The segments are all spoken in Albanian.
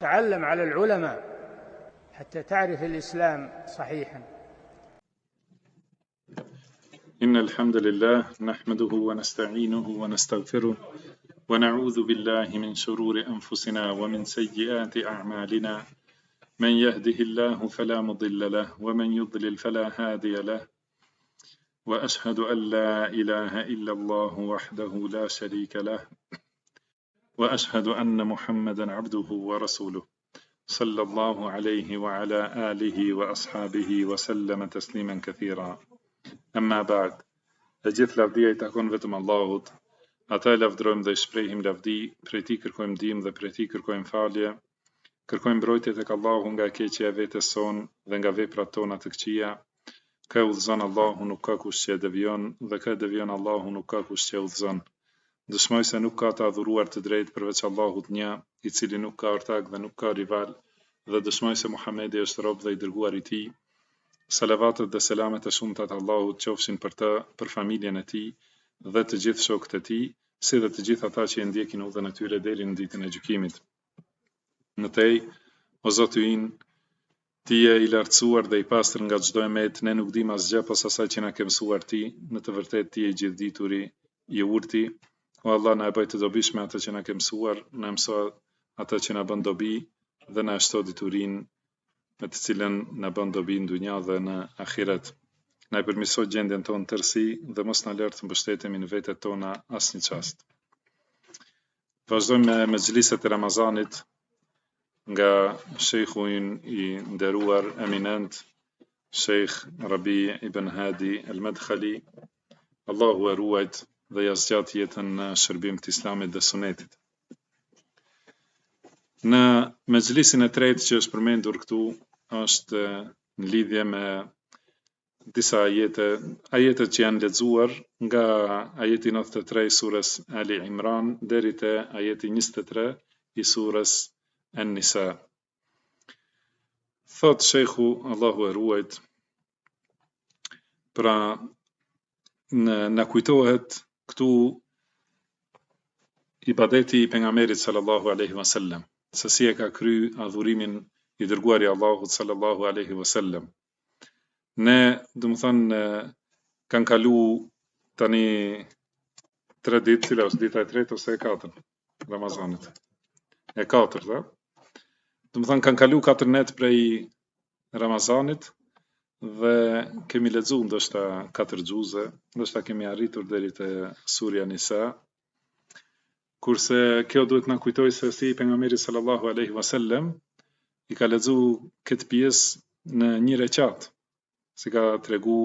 تعلم على العلماء حتى تعرف الإسلام صحيحا. إن الحمد لله نحمده ونستعينه ونستغفره ونعوذ بالله من شرور أنفسنا ومن سيئات أعمالنا، من يهده الله فلا مضل له ومن يضلل فلا هادي له، وأشهد أن لا إله إلا الله وحده لا شريك له، وأشهد أن محمدا عبده ورسوله صلى الله عليه وعلى آله وأصحابه وسلم تسليما كثيرا. أما بعد, gjithë lavdia I takon vetëm Allahut. Ata e lavdrojmë dhe I shprehim lavdi, prej Tij kërkojmë ndihmë dhe prej Tij kërkojmë falje. Kërkojmë mbrojtje tek Allahu nga keqja e vetes son dhe nga veprat tona të këqija. Kë udhëzon Allahu nuk ka kush që e devijon dhe kë devijon Allahu nuk ka kush që e udhëzon. Dëshmoj se nuk ka të adhuruar të drejtë përveç Allahut një, I cili nuk ka ortak dhe nuk ka rival, dhe dëshmoj se Muhamedi është rob dhe I dërguar I Tij. Salavatet dhe selamet e shumta të Allahut qofshin për të, për familjen e tij dhe të gjithë shokët e tij, si dhe të gjithë ata që e ndjekin udhën e tyre deri në ditën e gjykimit. Në tej, o Zoti ynë, Ti je I lartësuar dhe I pastër nga çdo emet, ne nuk dim asgjë posa asaj që na ke mësuar Ti, në të vërtetë Ti je I gjithdituri, I urti. O Allah, na e bëj të dobishme atë që na ke mësuar, na mëso atë që na bën dobi dhe na shto diturinë me të cilën na bën dobi në dunja dhe në ahiret. Na I përmirëso gjendjen tonë tërësi dhe mos na lër të mbështetemi në vetet tona asnjë çast. Vazhdojmë me mexhliset e Ramazanit nga shejkhu ynë I nderuar eminent, Sheikh Rabi ibn Hadi al-Madkhali, Allahu e ruajt dhe ja zgjat jetën në shërbim të Islamit dhe Sunetit. Në mexhlisin e tretë që është përmendur këtu është në lidhje me disa ajetet që janë lexuar nga ajeti 93 I surës Ali Imran deri te ajeti 23 I surës An-Nisa. Thot shejkhu, Allahu e ruajt, pra na kujtohet këtu ibadeti I pejgamberit sallallahu alaihi wasallam, se si e ka kry adhurimin I dërguari Allahut sallallahu alaihi wasallam. Ne, domethënë, kanë kalu tani 3 ditë, cila është dita e tretë ose e katërt Ramazanit. E katërt, a? Domethënë kanë kalu 4 net prej Ramazanit dhe kemi lexuar ndoshta 4 xhuze, ndoshta kemi arritur deri te surja Nisa. Kurse kjo duhet na kujtoj se si pejgamberi sallallahu alaihi wasallam I ka lexu këtë pjesë në një rekat, si ka tregu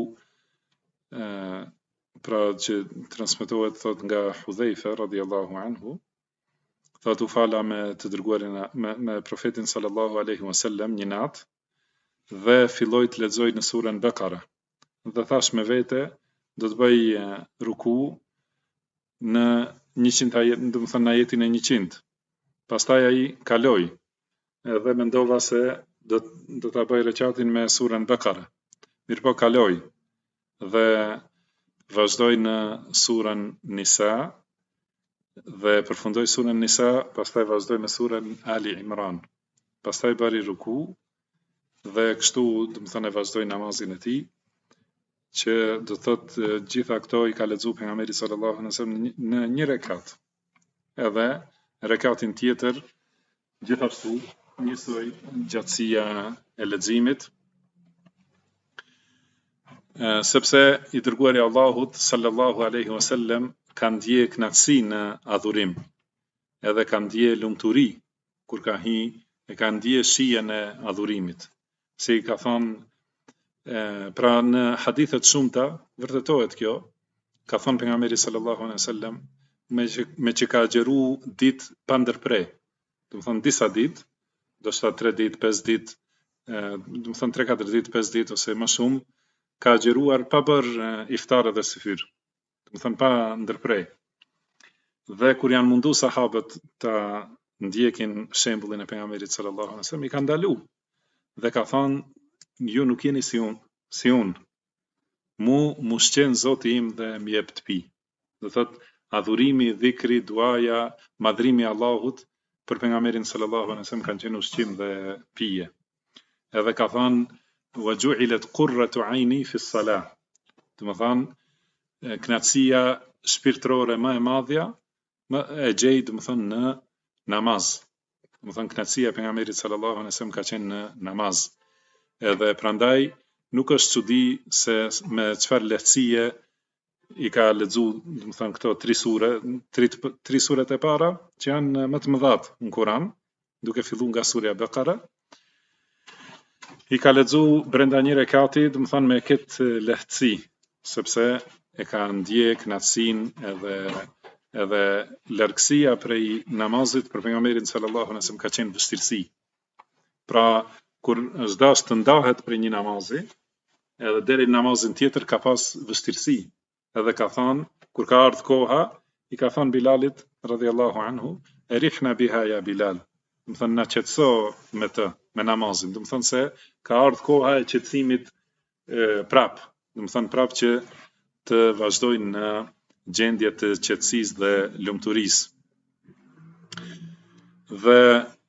pra që transmetohet thot nga Hudhaifa radhiyallahu anhu, thot u fala me të dërguarin me profetin sallallahu alaihi wasallam një natë dhe filloi të lexoj në surën Bekara. Dhe thash me vete do të bëj ruku në 100 ajet, domethënë në ajetin e 100. Pastaj ai kaloi edhe mendova se do ta bëj rekatin me surën Bekara. Mirpo kaloi dhe vazhdoi në surën Nisa dhe përfundoi surën Nisa, pastaj vazhdoi me surën Ali Imran. Pastaj bëri ruku dhe kështu, domethënë vazhdoi namazin e tij, që do thotë gjitha këto I ka lexuar pejgamberi sallallahu alaihi wasallam në një rekat. Edhe rekatin tjetër gjithashtu njësoj gjatësia e leximit, sepse I dërguari Allahut sallallahu alaihi wasallam ka ndje kënaqësi në adhurim, edhe ka ndje lumturi kur ka hi, e ka ndje shijen e adhurimit. Si ka thonë, pra në hadithet shumta vërtetohet kjo, ka thonë pejgamberi sallallahu alaihi wasallam, me që ka agjeru ditë pa ndërprej. Do të thonë disa ditë, do shta 3 ditë, 5 ditë, do të thonë 3-4 ditë, 5 ditë ose më shumë, ka agjeruar pa bërë iftar dhe syfyr. Do të thonë pa ndërprej. Dhe kur janë mundu sahabët ta ndjekin shembullin e pejgamberit sallallahu alaihi wasallam, I ka ndalu dhe ka thonë, ju nuk jeni si unë. Mu shqen Zoti im dhe më jep të pi. Do thotë adhurimi, dhikri, duaja, madhrimi Allahut për pejgamberin sallallahu alaihi wasallam kanë qenë ushqim dhe pije. Edhe ka thënë wa ju'ilat qurratu 'aini fi s-salah. Do të thonë kënaqësia shpirtërore më e madhja më e gjej do të thonë në namaz. Do të thonë kënaqësia e pejgamberit sallallahu alaihi wasallam ka qenë në namaz. Edhe prandaj nuk është çudi se me çfarë lehtësie i ka lexu, do të thonë këto tri suret e para që janë më të mëdha në Kur'an, duke filluar nga surja Bekara. I ka lexu brenda një rekati, do të thonë me këtë lehtësi, sepse e ka ndje kënaqësinë edhe largësia prej namazit për pejgamberin sallallahu alaihi wasallam ka qenë vështirësi. Pra kur është dash të ndahet prej një namazi, edhe deri në namazin tjetër ka pas vështirësi. Edhe ka thënë, kur ka ardhur koha, i ka thënë Bilalit radhiyallahu anhu, "Erihna biha ya Bilal." Do të thonë na qetëso me të, me namazin. Do të thonë se ka ardhur koha e qetësimit prap. Do të thonë prap që të vazhdojnë në gjendje të qetësisë dhe lumturisë. Dhe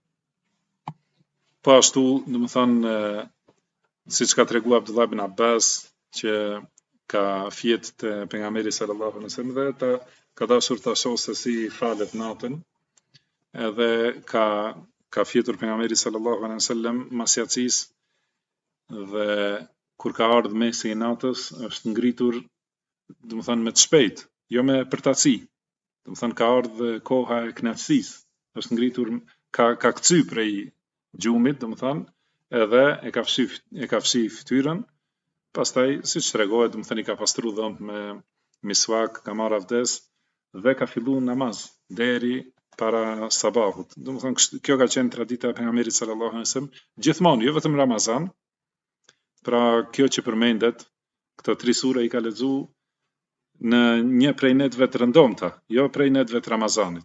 po ashtu, do të thonë siç ka treguar Abdullah ibn Abbas që ka fjet të pejgamberit sallallahu alaihi wasallam dhe ka dashur ta shohë se si falet natën. Edhe ka fjetur pejgamberi sallallahu alaihi wasallam mas jacis dhe kur ka ardhur mesi i natës është ngritur, do të thonë me të shpejt, jo me përtaci. Do të thonë ka ardhur koha e kënaqësisë, është ngritur ka kthy prej gjumit, do të thonë, edhe e ka fshi fytyrën. Pastaj siç tregohet, do të thonë i ka pastruar dhëmbët me miswak, ka marrë avdes dhe ka filluar namaz deri para sabahut. Do të thonë kjo ka qenë tradita e pejgamberit sallallahu alaihi wasallam gjithmonë, jo vetëm Ramazan. Pra kjo që përmendet, këto tri sure i ka lexu në një prej netëve të rëndomta, jo prej netëve të Ramazanit.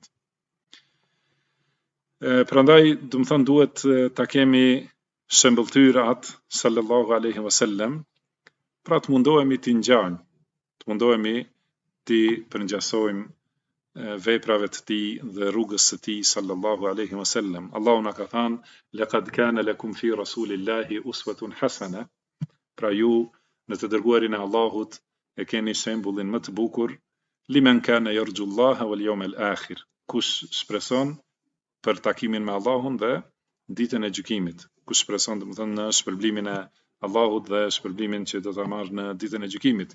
Prandaj, do të thonë duhet ta kemi shembulltyr atë sallallahu alaihi wasallam, pra të mundohemi të ngjajmë, të mundohemi të përngjasojmë veprave të tij dhe rrugës së tij sallallahu alaihi wasallam. Allahu na ka thënë laqad kana lakum fi rasulillahi uswatun hasana. Pra ju në të dërguarin e Allahut e keni shembullin më të bukur liman kana yarjullaha wal yawmal akhir. Kush shpreson për takimin me Allahun dhe ditën e gjykimit. Kush shpreson, do të thonë, në shpërblimin e Allahut dhe shpërblimin që do ta marrë në ditën e gjykimit.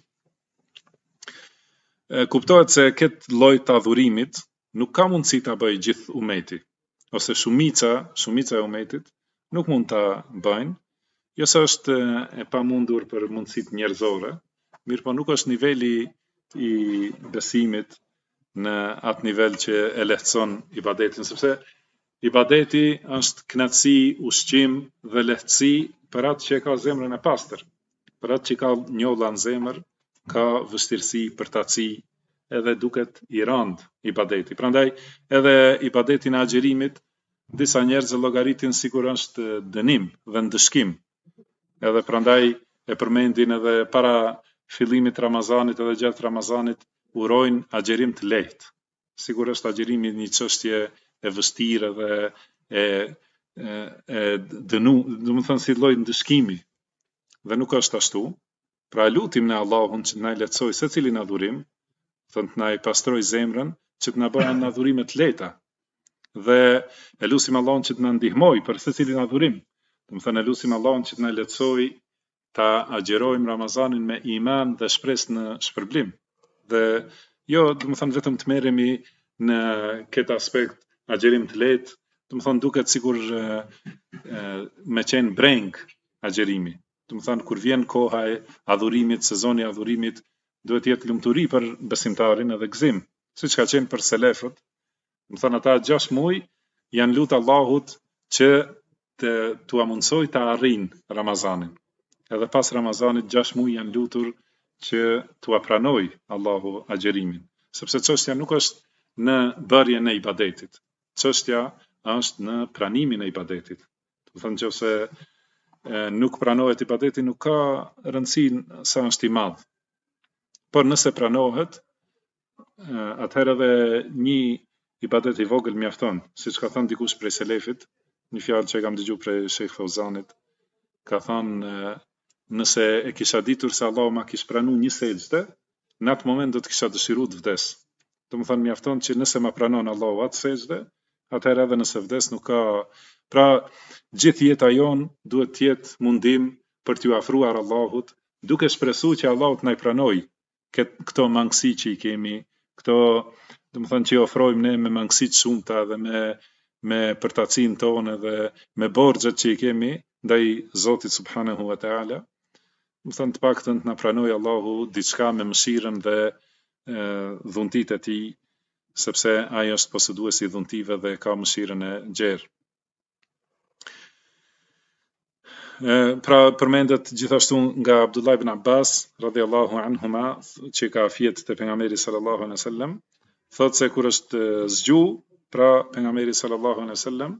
Kuptohet se këtë lloj të adhurimit nuk ka mundësi ta bëjë gjithë umeti, ose shumica e umetit nuk mund ta bëjnë, jo se është e pamundur për mundësitë njerëzore, mirë po nuk është niveli i besimit në atë nivel që e lehtëson ibadetin, sepse ibadeti është kënaqësi, ushqim dhe lehtësi për atë që ka zemrën e pastër, për atë që ka njolla në zemër, ka vështirësi, përtaci, edhe duket i rand ibadeti. Prandaj edhe ibadetin e agjerimit disa njerëz e llogaritin sikur është dënim dhe ndëshkim. Edhe prandaj e përmendin edhe para fillimit Ramazanit edhe gjatë Ramazanit urojnë agjerim të lehtë. Sigur është agjerimi një çështje e vështirë dhe e dënu, do të thonë si lloj ndëshkimi. Dhe nuk është ashtu. Pra lutim në Allahun që na lehtësoj secilin adhurim, thonë të na i pastroj zemrën, që të na bëjë adhurime të lehta. Dhe e lutim Allahun që të na ndihmoj për secilin adhurim. Do të thonë lutim Allahun që të na lehtësoj ta agjerojmë Ramazanin me iman dhe shpresë në shpërblim. Dhe jo, do të thonë vetëm të merremi në këtë aspekt agjerim të lehtë, do të thonë duket sikur me qenë breng agjerimi. Do të thonë kur vjen koha e adhurimit, sezoni i adhurimit, duhet jetë lumturi për besimtarin edhe gëzim, siç ka qenë për selefët. Do të thonë ata 6 muaj janë lutë Allahut që t'u mundsoj ta arrijnë Ramazanin. Edhe pas Ramazanit 6 muaj janë lutur që t'u pranoj Allahu agjerimin, sepse çështja nuk është në bërjen e ibadetit. Çështja është në pranimin e ibadetit. Do të thonë nëse nuk pranohet ibadeti, nuk ka rëndësi sa është i madh. Por nëse pranohet, atëherë edhe një ibadet I vogël mjafton, siç ka thënë dikush prej selefit, një fjalë që e kam dëgjuar prej Sheikh Fauzanit, ka thënë nëse e kisha ditur se Allahu ma kish pranu një sejdë, në atë moment do të kisha dëshiruar të vdes. Domethënë mjafton që nëse ma pranon Allahu atë sejdë, atëherë edhe nëse vdes nuk ka, pra gjithë jeta jon duhet të jetë mundim për t'ju afruar Allahut, duke shpresuar që Allahu të na i pranoj këto mangësi që I kemi, këto domethënë që I ofrojmë ne me mangësi të shumta dhe me përtacinë tonë dhe me borxhet që I kemi ndaj Zotit subhanahu wa taala. Domethënë të paktën të na pranoj Allahu diçka me mëshirën dhe dhuntitë e Tij, sepse ai është posëduesi I dhuntive dhe ka mëshirën e gjerë. Pra përmendet gjithashtu nga Abdullah ibn Abbas radhiyallahu anhuma që ka fjet te pejgamberi sallallahu alaihi wasallam, thotë se kur është zgju, pra pejgamberi sallallahu alaihi wasallam,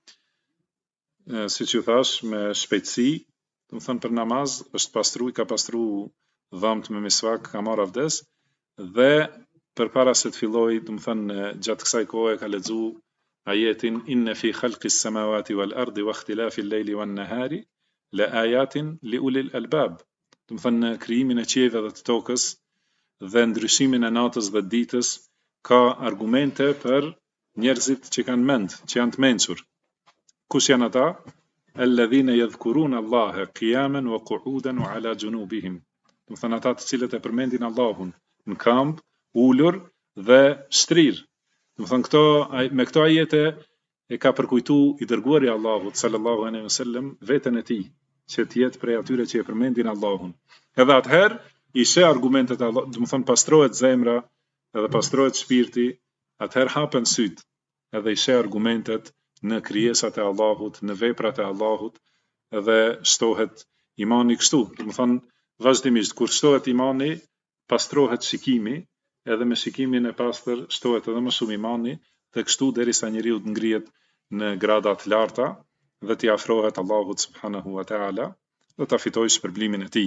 siç ju thash, me shpejtësi, domethënë për namaz është ka pastru dhamt me misvak, ka marrë avdes dhe përpara se të filloj, domethënë gjatë kësaj kohe ka lexu ajetin inna fi khalqis samawati wal ardi wa ikhtilafil layli wan nahari la ayatin li ulil albab. Domethënë krijimin e qiejve dhe të tokës dhe ndryshimin e natës dhe ditës ka argumente për njerëzit që kanë mend, që janë të mençur. Kush janë ata? Alladhina yadhkuruna Allaha qiyaman wa qu'udan wa ala junubihim. Domethënë ata të cilët e përmendin Allahun në këmbë, ulur dhe shtrir. Domethënë me këto ajete e ka përkujtu I dërguari I Allahut sallallahu alaihi wasallam veten e tij, që të jetë prej atyre që e përmendin Allahun. Edhe atëherë I sheh argumentet e Allahut, domethënë pastrohet zemra, edhe pastrohet shpirti, atëherë hapen syt, edhe I sheh argumentet në krijesat e Allahut, në veprat e Allahut, edhe shtohet imani kështu. Domethënë vazhdimisht kur shtohet imani, pastrohet shikimi, edhe me shikimin e pastër shtohet edhe më shumë imani, dhe kështu derisa njeriu të ngrihet në grada të larta dhe t'i afrohet Allahut subhanahu wa taala, dhe ta fitojë shpërblimin e tij.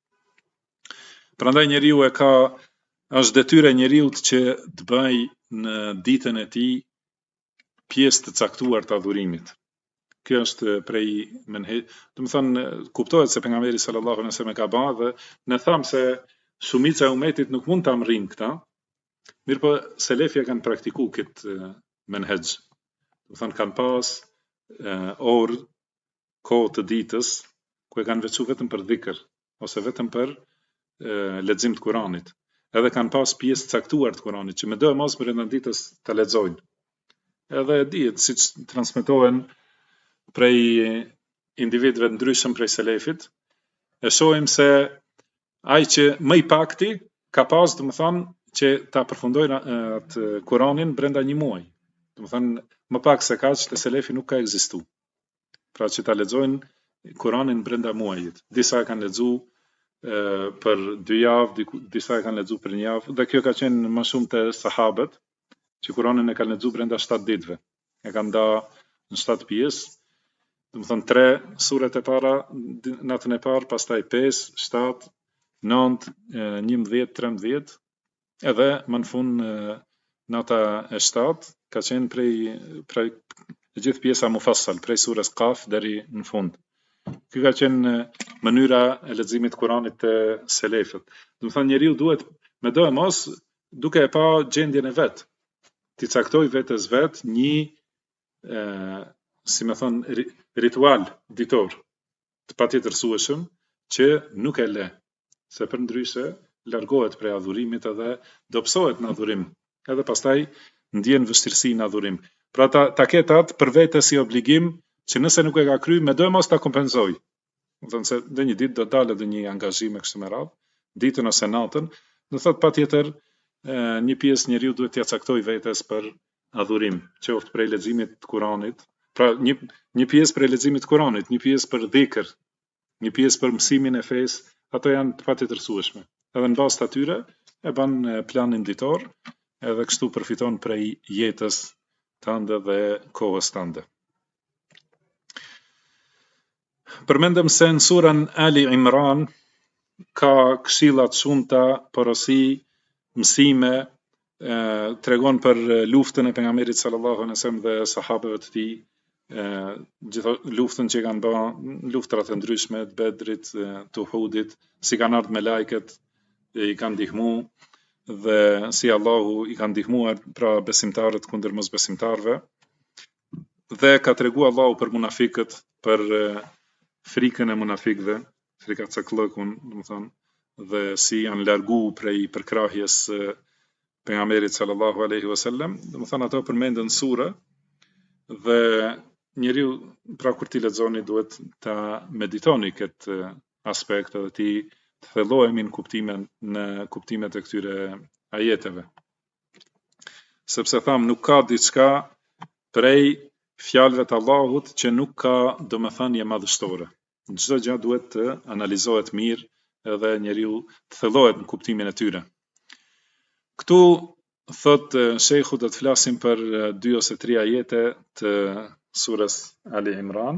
Prandaj njeriu është detyrë e njeriu që të bëj në ditën e tij pjesë të caktuar të adhurimit. Kjo është prej domethënë kuptohet se pejgamberi sallallahu alaihi wasallam ka bërë dhe ne tham se shumica e umetit nuk mund ta amrin këta. Mirëpo selefja kanë praktikuar këtë menhej. Domethënë kanë pas orë, kohë të ditës ku e kanë veçuar vetëm për dhikr ose vetëm për lexim të Kuranit. Edhe kanë pas pjesë caktuar të Kuranit që më do mos brenda ditës ta lexojnë. Edhe dihet siç transmetohen prej individëve të ndryshëm prej selefit, e shohim se ai që më I pakti ka pas, domethënë, që ta përfundojnë atë Kuranin brenda një muaji. Domethënë më pak se kaq te selefi nuk ka ekzistuar. Pra që ta lexojnë Kuranin brenda muajit. Disa e kanë lexuar për 2 javë, disa e kanë lexuar për 1 javë, dhe kjo ka qenë më shumë te sahabët, që Kuranin e kanë lexuar brenda 7 ditëve. E kanë ndarë në 7 pjesë. Domethënë 3 suret e para natën e parë, pastaj 5, 7, 9, 11, 13, edhe më në fund nata e 7 ka qenë prej gjithë pjesa mufassal, prej surës Qaf deri në fund. Ky ka qenë mënyra e leximit të Kuranit te selefët. Domethënë njeriu duhet me do e mos duke e pa gjendjen e vet, ti caktoj vetes vet një si më thon ritual ditor të patjetërsueshëm që nuk e le, se përndryshe largohet prej adhurimit edhe dobësohet në adhurim, edhe pastaj ndjen vështirësi në adhurim. Pra ta ketë atë për vete si obligim që nëse nuk e ka kry, me do e mos ta kompenzoj. Domethënë se dhe një ditë do dalë dhe një angazhim e kështu me radhë, ditën ose natën, do thot patjetër një pjesë njeriu duhet t'ia caktoj vetes për adhurim, qoftë prej leximit të Kuranit, pra një pjesë prej leximit të Kuranit, një pjesë për dhikr, një pjesë për mësimin e fesë, ato janë të patjetërsueshme. Edhe në bazë të atyre e bën planin ditor, edhe kështu përfiton prej jetës tënde dhe kohës tënde. Përmendëm se në surën Ali Imran ka këshilla të shumta, porosi, mësime tregon për luftën e pejgamberit sallallahu alaihi wasallam dhe sahabëve të tij, gjithë luftën që kanë bërë, luftrat e ndryshme të Bedrit, të Uhudit, si kanë ardhur me lajket, i kanë ndihmu dhe si Allahu i kanë ndihmuar pra besimtarët kundër mosbesimtarëve, dhe ka tregu Allahu për munafikët, për frikën e munafikëve, frikacakllëkun, domethënë, dhe si janë largu prej përkrahjes pejgamberit sallallahu alaihi wasallam, domethënë ato përmenden sura dhe njeriu pra kur ti lexoni duhet ta meditoni këtë aspekt dhe ti të thellohemi në kuptimet e këtyre ajeteve. Sepse tham nuk ka diçka prej fjalëve të Allahut që nuk ka domethënie madhështore. Çdo gjë duhet të analizohet mirë edhe njeriu të thellohet në kuptimin e tyre. Këtu thot shejhu do të flasim për 2 ose 3 ajete të surës Ali Imran,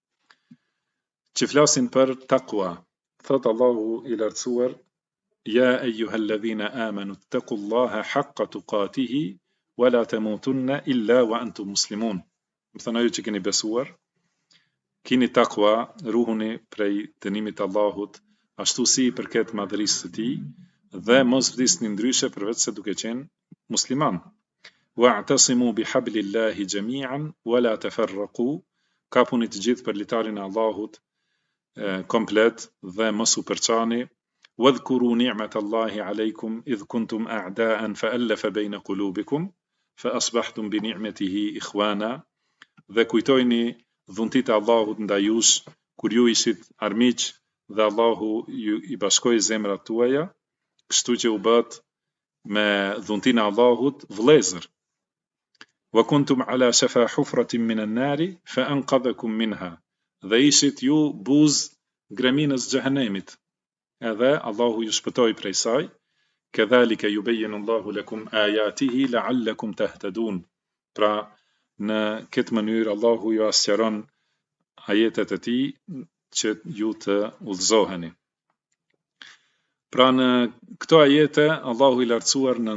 që flasin për takwa. Thot Allahu i lartësuar: Ja eyyuhalladhina amanu ittaqullaha haqqa tuqatihi wa la tamutunna illa wa antum muslimun. Më thënë ajo që keni besuar, kini takwa, ruhuni prej dënimit të Allahut, ashtu si i përket madhërisë së tij, dhe mos vdisni ndryshe përveç se duke qenë musliman. Wa'tasimu bihablillahi jami'an wa la tafarraqu, kapuni të gjithë për litarin e Allahut komplet dhe mos u përçani. Wadhkuru ni'matallahi alaykum idh kuntum a'da'an fa'alafa bayna qulubikum fa asbahtum bi ni'matihi ikhwana, dhe kujtojni dhuntit e Allahut ndaj jush kur ju ishit armiq dhe Allahu ju i bashkoi zemrat tuaja, kështu që u bët me dhuntin e Allahut vëllezër. Wa kuntum ala shafa hufratin min an-nari fa anqadhakum minha, dhe ishit ju buz greminës xhehenemit, edhe Allahu ju shpëtoi prej saj. Kadhalika yubayyinu Allahu lakum ayatihi la'allakum tahtadun. Pra në këtë mënyrë Allahu ju asqëron ajetet e tij që ju të udhëzoheni. Pra në këto ajete Allahu i lartësuar na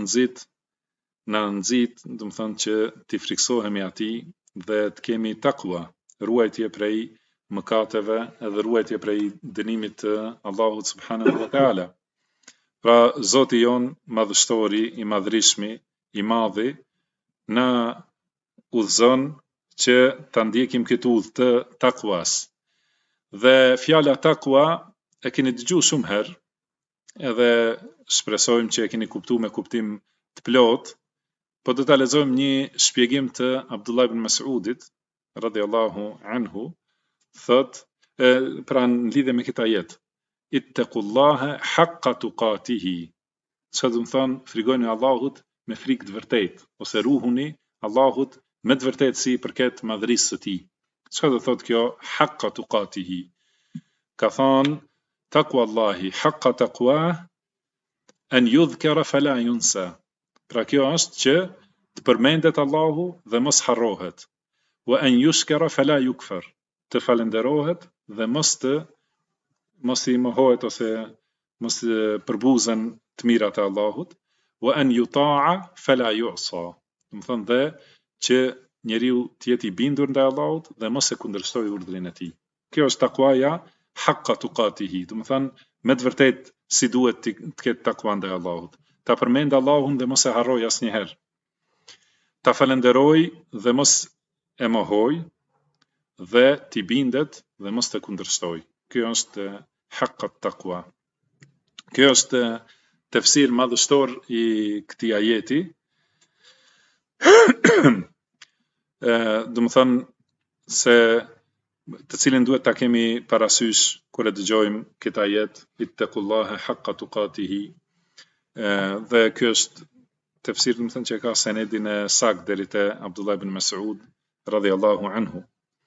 nxit, domethënë që ti friksohemi atij dhe të kemi takwa, ruajtje prej mëkateve edhe ruajtje prej dënimit të Allahut subhanahu wa taala. Pra Zoti jon madhështori, i madhrishmi, i madhi, na udhëzon që ta ndjekim këtë udhë të takwas. Dhe fjala takwa e keni dëgjuar shumë herë, edhe shpresojmë që e keni kuptuar me kuptim të plot, po do ta lexojmë një shpjegim të Abdullah ibn Mas'udit radhiyallahu anhu, thot, pra në lidhje me këtë ajet: Ittaqullaha haqqa tuqatihi. Çfarë do të thonë? Frikoni Allahut me frikë të vërtetë, ose ruhuni Allahut me të vërtetë si përket madhërisë së tij. Çfarë do thotë kjo haqqa tuqatihi? Ka thonë takwa Allahi haqqa taqwa an yudhkara fala yunsa. Pra kjo është që të përmendet Allahu dhe mos harrohet. Wa an yushkara fala yukfar. Të falenderohet dhe mos i mohohet ose mos përbuzen të mirat e Allahut. Wa an yuta'a fala yu'sa. Do të thonë dhe që njeriu të jetë i bindur ndaj Allahut dhe mos e kundërshtojë urdhrin e tij. Kjo është takwaja haqqa tuqatihi, do të thonë me të vërtetë si duhet të ketë takwa ndaj Allahut. Ta përmend Allahun dhe mos e harroj asnjëherë. Ta falenderoj dhe mos e mohoj, dhe t'i bindet dhe mos të kundërshtoj. Kjo është haqqa takwa. Kjo është tefsir madhështor i këtij ajeti. Do të thonë se të cilin duhet ta kemi parasysh kur e dëgjojmë këtë ajet, ittaqullaha haqqa tuqatihi. Dhe ky është tefsir, do të thënë, që ka senedin e sakt deri te Abdullah ibn Mas'ud radhiyallahu anhu.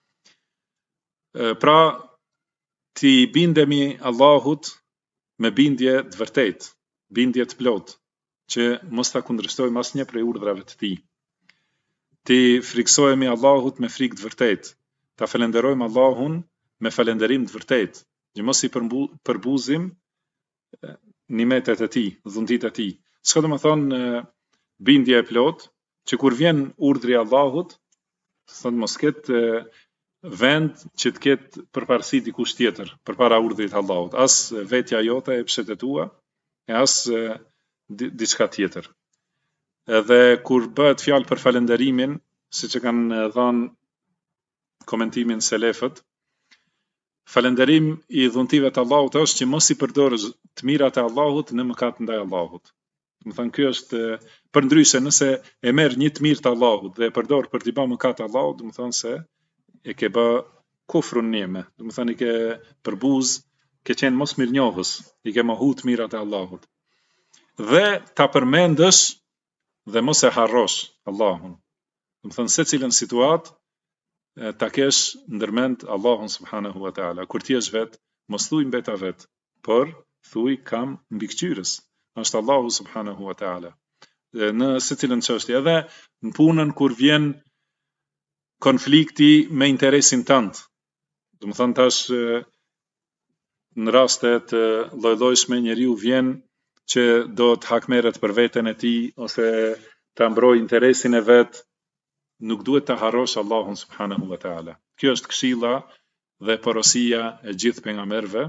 Pra ti bindemi Allahut me bindje të vërtetë, bindje të plotë, që mos ta kundërshtojmë asnjë prej urdhrave të tij. Ti friksohemi Allahut me frikë të vërtetë, ta falenderojmë Allahun me falenderim të vërtetë, që mos i përbuzim nimetet e tij, dhuntit e tij. Çka do të thonë bindje e plot, që kur vjen urdhri i Allahut, thënë mos ketë vend që të ketë përparësi dikush tjetër përpara urdhrit të Allahut, as vetja jote e pshetetua, e as diçka tjetër. Edhe kur bëhet fjalë për falënderimin, siç e kanë dhënë komentimin selefët, falënderim i dhuntive të Allahut është që mos i përdorësh të mirat e Allahut në mëkat ndaj Allahut. Do të thënë ky është përndryshe nëse e merr një të mirë të Allahut dhe e përdor për t'i bërë mëkat Allahut, do të thënë se e ke bë kufrun nime, do të thënë i ke përbuz, ke qenë mos mirënjohës, i ke mohu të mirat e Allahut. Dhe ta përmendësh dhe mos e harrosh Allahun. Do të thënë secilën situatë ta kesh ndërmend Allahun subhanahu wa taala. Kur ti je vet, mos thuj mbeta vet, por thuj kam mbikëqyrës. Është Allahu subhanahu wa taala. Në secilën çështje, edhe në punën kur vjen konflikti me interesin tënd. Do të thënë tash në raste të lloj-llojshme njeriu vjen që do të hakmerret për veten e tij ose ta mbroj interesin e vet, nuk duhet të harrosh Allahun subhanahu wa taala. Kjo është këshilla dhe porosia e gjithë pejgamberëve,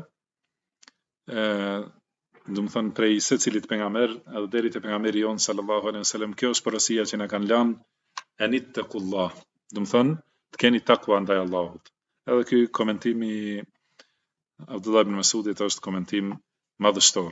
do të thënë prej secilit pejgamber edhe deri te pejgamberi jon sallallahu alaihi wasallam, kjo është porosia që na kanë lënë anittaqullah. Do të thënë të keni takwa ndaj Allahut. Edhe ky komentimi Abdullah ibn Mas'udit është komentim madhështor.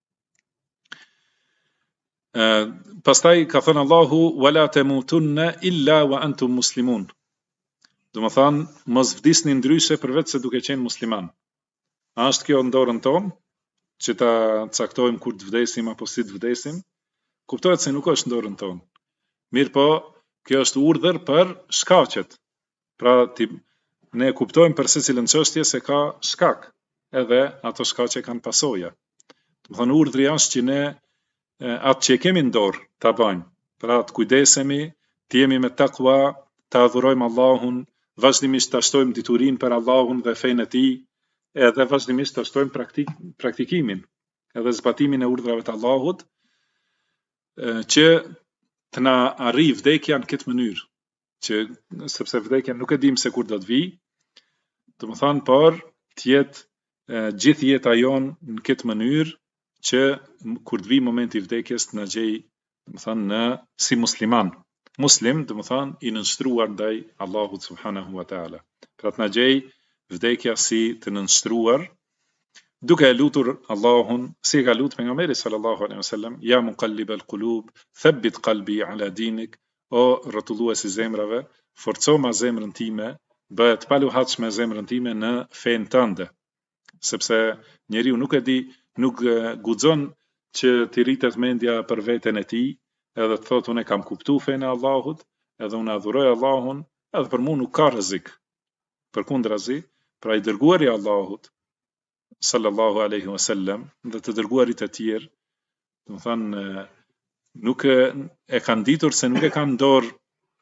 Pastaj ka thënë Allahu wala tamutunna illa wa antum muslimun. Do të thënë mos vdisni ndryshe përveç se duke qenë musliman. A është kjo në dorën tonë që ta caktojmë kur të vdesim apo si të vdesim? Kuptohet se nuk është në dorën tonë. Mirë po, kjo është urdhër për shkaqet. Pra ne kuptojmë për secilën çështje se ka shkak, edhe ato shkaqe kanë pasoja. Do të thënë urdhri është që ne atë që kemi në dorë ta bëjmë, pra të kujdesemi, të jemi me takwa, të adhurojmë Allahun, vazhdimisht të shtojmë diturinë për Allahun dhe fenë e tij, edhe vazhdimisht të shtojmë praktikimin, edhe zbatimin e urdhrave të Allahut, që të na arrijë vdekja në këtë mënyrë, që sepse vdekja nuk e dim se kur do të vijë, do të thënë por të jetë gjithë jeta jon në këtë mënyrë që kur të vijë momenti i vdekjes të na gjej, do të thënë si musliman. Muslim, do të thënë i nënshtruar ndaj Allahut subhanahu wa taala. Pra të na gjej vdekja si të nënshtruar, duke e lutur Allahun, si e ka lutur pejgamberi sallallahu alaihi wasallam, ya muqallibal qulub, thabbit qalbi ala dinik, o rrotulluesi zemrave, forco ma zemrën time, bëhet paluhatshme zemrën time në fenë tënde. Sepse njeriu nuk e di, nuk guxon që t'i rritet mendja për veten e tij, edhe të thotë unë kam kuptuar fenë e Allahut, edhe unë adhuroj Allahun, edhe për mua nuk ka rrezik. Përkundrazi, pra i dërguari i Allahut sallallahu alaihi wasallam dhe të dërguarit e tjerë, do të thënë nuk e kanë ditur se nuk e kanë dorë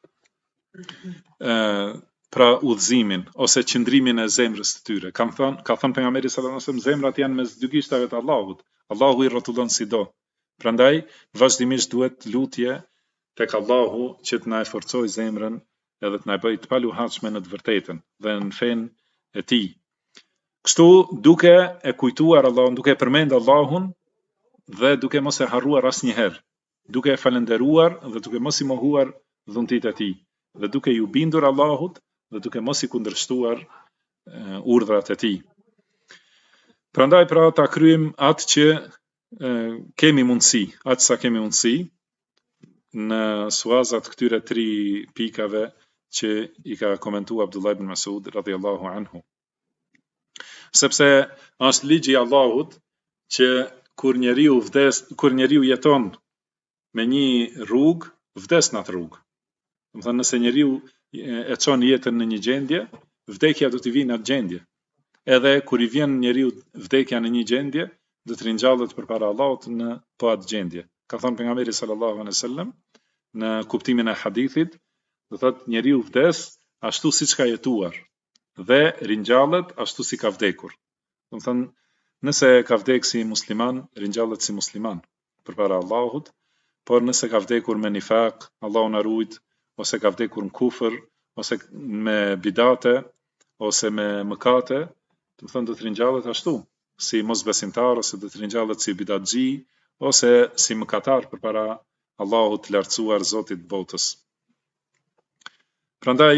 pra udhëzimin ose qëndrimin e zemrës së tyre. Ka thënë pejgamberi sallallahu alaihi wasallam, zemrat janë mes dy gishtave të Allahut. Allahu i rrotullon sido. Prandaj vazhdimisht duhet lutje tek Allahu që të na e forcojë zemrën edhe të na bëjë të paluhatshme në të vërtetën dhe në fenë e tij. Kështu duke e kujtuar Allahun, duke e përmend Allahun dhe duke mos e harruar asnjëherë, duke e falënderuar dhe duke mos i mohuar dhuntit e tij, dhe duke ju bindur Allahut dhe duke mos i kundërshtuar urdhrat e tij. Prandaj pra ta kryejm atë që kemi mundësi, atë sa kemi mundësi në suazat këtyre 3 pikave që i ka komentuar Abdullah ibn Mas'ud radhiyallahu anhu. Sepse është ligji i Allahut që kur njeriu jeton me një rrugë, vdes në atë rrugë. Do të thënë nëse njeriu e çon jetën në një gjendje, vdekja do t'i vijë në atë gjendje. Edhe kur i vjen njeriu vdekja në një gjendje, do të ringjallet përpara Allahut në po atë gjendje. Ka thënë pejgamberi sallallahu alaihi wasallam në kuptimin e hadithit, do thotë njeriu vdes ashtu siç ka jetuar dhe ringjallet ashtu si ka vdekur. Do të thënë nëse ka vdekur si musliman, ringjallet si musliman përpara Allahut, por nëse ka vdekur me nifak, Allahu na rujt, ose ka vdekur në kufër, ose me bidate, ose me mëkate, do të thonë do të ringjallet ashtu, si mosbesimtar, ose do të ringjallet si bidatxhi, ose si mëkatar përpara Allahut të lartësuar, Zotit të botës. Prandaj,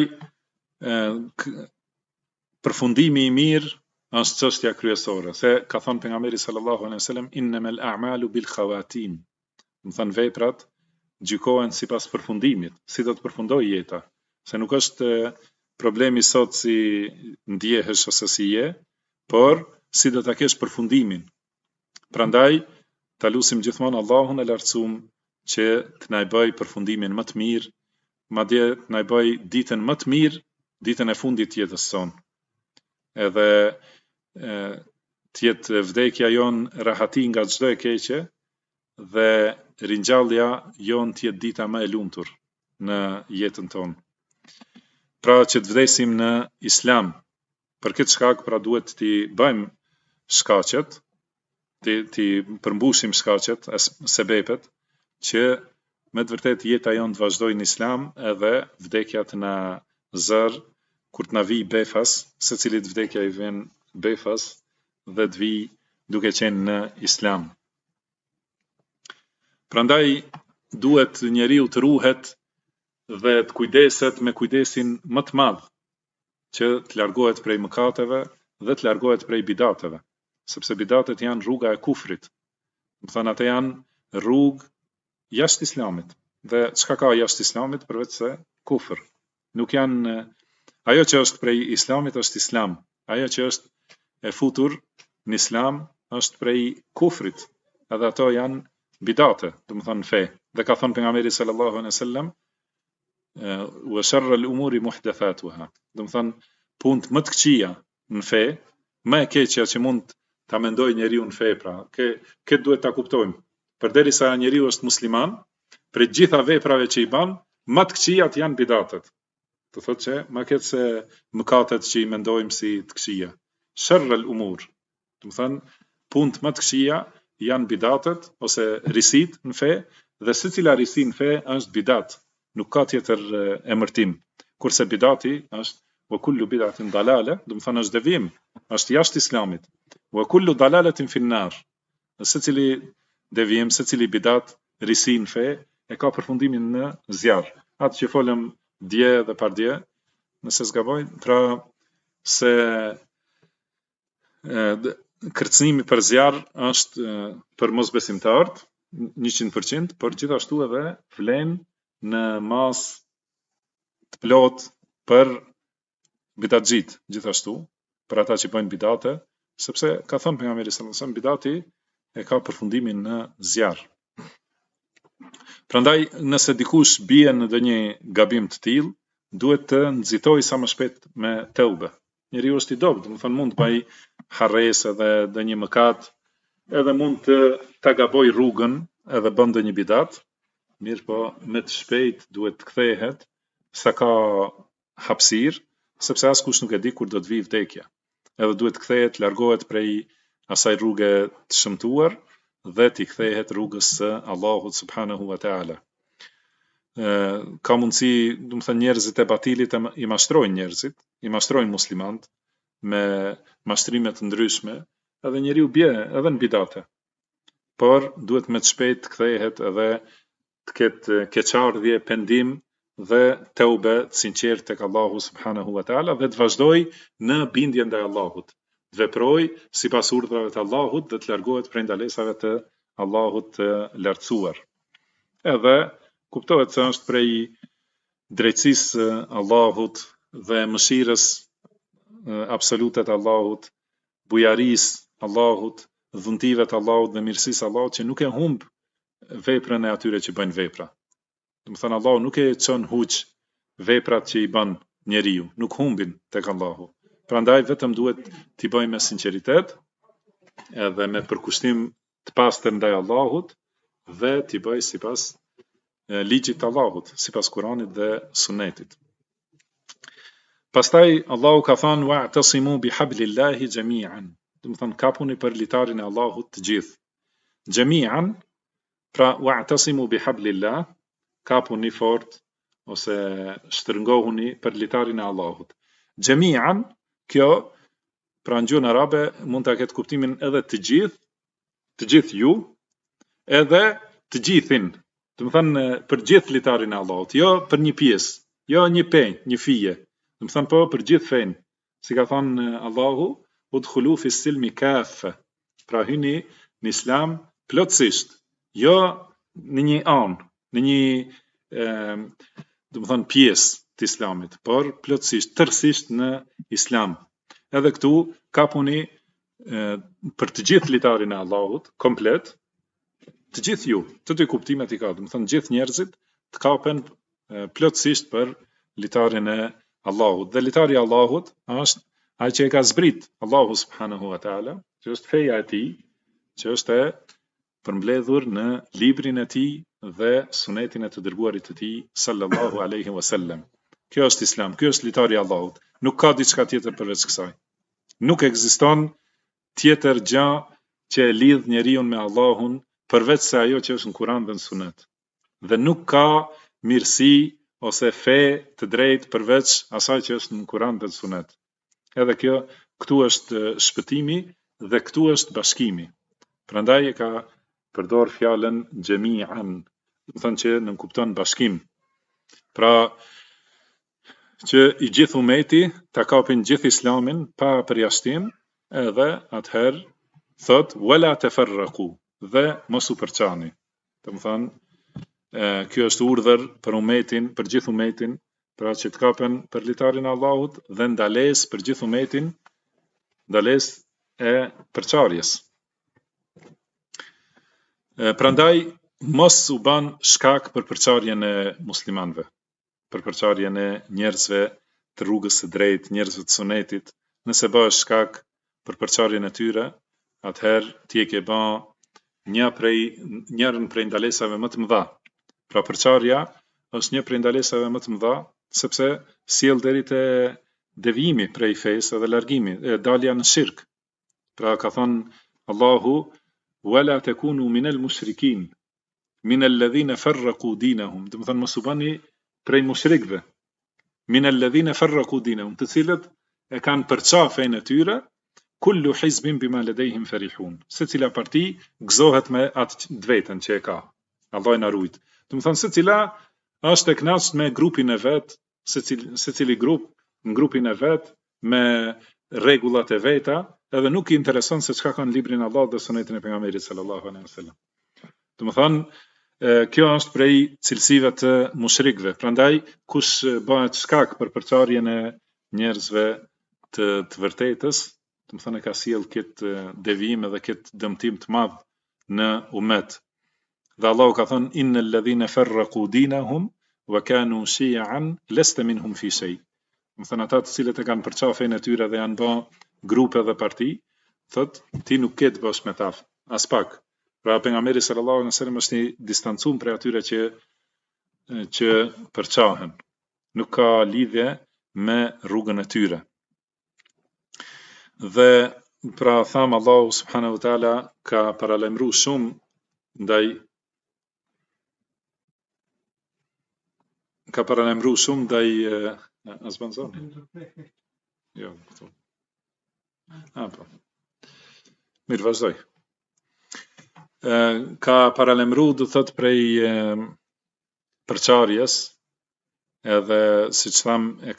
përfundimi i mirë është çështja kryesore, se ka thënë pejgamberi sallallahu alejhi wasallam innamal a'malu bil khawatim. Do thënë veprat gjykohen sipas përfundimit, si do të përfundoj jeta, se nuk është problemi sot si ndjehesh ose si je, por si do ta kesh përfundimin. Prandaj ta lutim gjithmonë Allahun e lartësuam që të na bëj përfundimin më të mirë, madje të na bëj ditën më të mirë, ditën e fundit të jetës sonë. Edhe të jetë vdekja jon rahati nga çdo e keqe dhe ringjallja jon të jetë dita më e lumtur në jetën tonë. Pra që të vdesim në Islam. Për këtë shkak pra duhet t'i bëjmë shkaqet, t'i përmbushim shkaqet, sebepet, që me të vërtet jeta jon të vazhdojë në Islam edhe vdekja të na zër, kur të na vi befas, secilit vdekja i vjen befas dhe të vi duke qenë në Islam. Prandaj duhet njeriu të ruhet dhe të kujdeset me kujdesin më të madh, që të largohet prej mëkateve dhe të largohet prej bidateve, sepse bidatet janë rruga e kufrit. Do të thonë ato janë rrugë jashtë Islamit. Dhe çka ka jashtë Islamit përveç se kufër? Nuk janë ajo që është prej Islamit është Islam. Ajo që është e futur në Islam është prej kufrit. Edhe ato janë bidate, do të thonë fe. Dhe ka thënë pejgamberi sallallahu alejhi wasallam wa sharra al-umuri muhdathatuha. Do të thonë punë më të këqija në fe, më e keqja që mund ta mendojë njeriu në fe, pra, këtë duhet ta kuptojmë. Përderisa njeriu është musliman, për gjitha veprave që i bën, më të këqijat janë bidatet. Do thotë që më keq se mëkatet që i mendojmë si të këqija. Sharra al-umur. Do të thonë punë më të këqija janë bidatet ose risit në fe, dhe secila risi në fe është bidat. Nuk ka tjetër emërtim. Kurse bidati është wa kullu bid'atin dalale, do të thonë është devijim, është jashtë Islamit. Wa kullu dalalatin fi an-nar. Secili devijim, secili bidat, risi në fe e ka përfundimin në zjarr. Atë që folëm dje dhe pardje, nëse zgaboj, pra se kërcënimi për zjarr është për mosbesimtarët 100%, por gjithashtu edhe vlen në mas të plot për bidatxhit, gjithashtu, për ata që bëjnë bidate, sepse ka thënë pejgamberi sallallahu alajhi wasallam bidati e ka përfundimin në zjarr. Prandaj nëse dikush bie në ndonjë gabim të tillë, duhet të nxitojë sa më shpejt me teube. Njeriu është i dobët, do të thonë mund të bëj harresë edhe ndonjë mëkat, edhe mund të ta gaboj rrugën edhe bën ndonjë bidat, mirë po me të shpejt duhet të kthehet sa ka hapësirë, sepse askush nuk e di kur do të vijë vdekja. Edhe duhet të kthehet, largohet prej asaj rruge të shëmtuar dhe t'i kthehet rrugës së Allahut subhanahu wa taala. Ka mundësi, do të thënë njerëzit e batilit i mashtrojnë njerëzit, i mashtrojnë muslimanët me mashtrime të ndryshme, edhe njeriu bie edhe në bidate. Por duhet me të shpejt të kthehet edhe të ketë keqardhje, pendim dhe teube të sinqertë tek Allahu subhanahu wa taala dhe të vazhdoj në bindje ndaj Allahut. Të veproj sipas urdhrave të Allahut dhe të largohet prej ndalesave të Allahut të lartësuar. Edhe kuptohet se është prej drejtësisë Allahut dhe mëshirës absolute të Allahut, bujarisë Allahut, dhuntive të Allahut dhe mirësisë Allahut që nuk e humb veprën e atyre që bëjnë vepra. Do të thënë Allahu nuk e çon huç veprat që i bën njeriu, nuk humbin tek Allahu. Prandaj vetëm duhet t'i bëjmë me sinqeritet edhe me përkushtim të pastër ndaj Allahut dhe t'i bëj sipas ligjit të Allahut, sipas Kuranit dhe Sunetit. Pastaj Allahu ka thënë wa'tasimu bihablillahi jami'an. Do të thënë kapuni për litarin e Allahut të gjithë. Jami'an Pra wa'tasimu bihablillah, kapuni fort ose shtrëngohuni për litarin e Allahut. Xhami'an, kjo pra në gjuhën arabe mund ta ketë kuptimin edhe të gjithë ju, edhe të gjithin. Do të thënë për gjithë litarin e Allahut, jo për një pjesë, jo një penjë, një fije. Do të thënë po për gjithë fenë. Si ka thënë Allahu, udkhulu fi silmi kafa. Pra hyni në Islam plotësisht, jo në një anë, në një do të thënë pjesë të Islamit, por plotësisht, tërësisht në Islam. Edhe këtu kapuni për të gjithë litarin e Allahut, komplet, të gjithë ju, të dy kuptimet i ka, do të thënë gjithë njerëzit të kapen plotësisht për litarin e Allahut. Dhe litari i Allahut është ai që e ka zbrit Allahu subhanahu wa taala, që është feja e tij, që është e përmbledhur në librin e tij dhe sunetin e të dërguarit të tij sallallahu alaihi wasallam. Kjo është Islam, kjo është litari i Allahut. Nuk ka diçka tjetër përveç kësaj. Nuk ekziston tjetër gjë që e lidh njeriu me Allahun përveç se ajo që është në Kur'an dhe në Sunet. Dhe nuk ka mirësi ose fe të drejtë përveç asaj që është në Kur'an dhe në Sunet. Edhe kjo, këtu është shpëtimi dhe këtu është bashkimi. Prandaj e ka përdor fjalën xhami'an, do të thënë që nënkupton bashkim. Pra që i gjithë umeti ta kapin gjithë Islamin pa përjashtim, edhe atëherë thot wala tafarraqu, dhe mos u përçani. Do të thënë kjo është urdhër për umetin, për gjithë umetin, pra që të kapen për litarin e Allahut dhe ndalesë për gjithë umetin, ndalesë e përçarjes. Prandaj mos u ban shkak për përçarjen e muslimanëve, për përçarjen e njerëzve të rrugës së drejtë, njerëzve të sunetit. Nëse bëhesh shkak për përçarjen e tyre, atëherë ti e ke bë njërën prej ndalesave më të mëdha. Pra përçarja është një prej ndalesave më të mëdha, sepse sjell deri te devijimi prej fesë dhe largimi, dalja në shirk. Pra ka thënë Allahu wala takunu minal mushrikin, minal ladhina farraqu dinahum, do të thënë mos u bani prej mushrikëve, minal ladhina farraqu dinahum, të cilët e kanë përçar fenë e tyre, kullu hizbin bima ladayhim farihun. Secila parti gëzohet me atë vetën që e ka. Allah na ruajt. Do të thënë secila është e kënaqur me grupin e vet, secili grup në grupin e vet, me rregullat e veta, edhe nuk i intereson se çka ka në librin e Allahut dhe sunetin e pejgamberit sallallahu alaihi wasallam. Do të thënë kjo është prej cilësive të mushrikëve. Prandaj kush bëhet shkak për përçarjen e njerëzve të vërtetës, do të thënë ka sjell këtë devijim edhe këtë dëmtim të madh në umet. Dhe Allahu ka thënë innal ladhina farraqu dinahum wa kanu shi'an lasta minhum fi shay. Do thënë ata të cilët e kanë përçarë fenë e tyre dhe janë bë grupe dhe parti, thot ti nuk ke të bësh me ta as pak. Pra pejgamberi sallallahu alaihi wasallam është i distancuar prej atyre që përçahen. Nuk ka lidhje me rrugën e tyre. Dhe pra tham Allahu subhanahu wa taala ka paralajmëruar shumë ndaj as banzoni. Jo, këtu. Po. Mirë, vazhdoj. Ka paralajmëruar do thot prej përçarjes, edhe siç tham e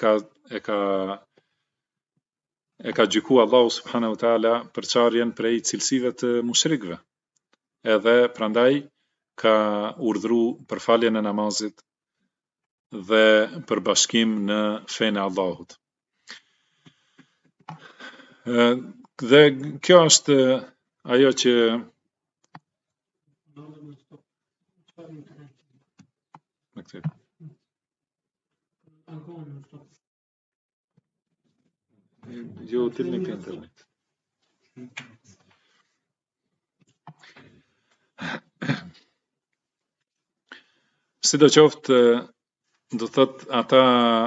ka gjyku Allahu subhanahu wa taala përçarjen prej cilësive të mushrikëve. Edhe prandaj ka urdhëruar për faljen e namazit dhe për bashkim në fenë e Allahut. Dhe kjo është ajo që jo utilni për internet. Sidoqoftë, do thot ata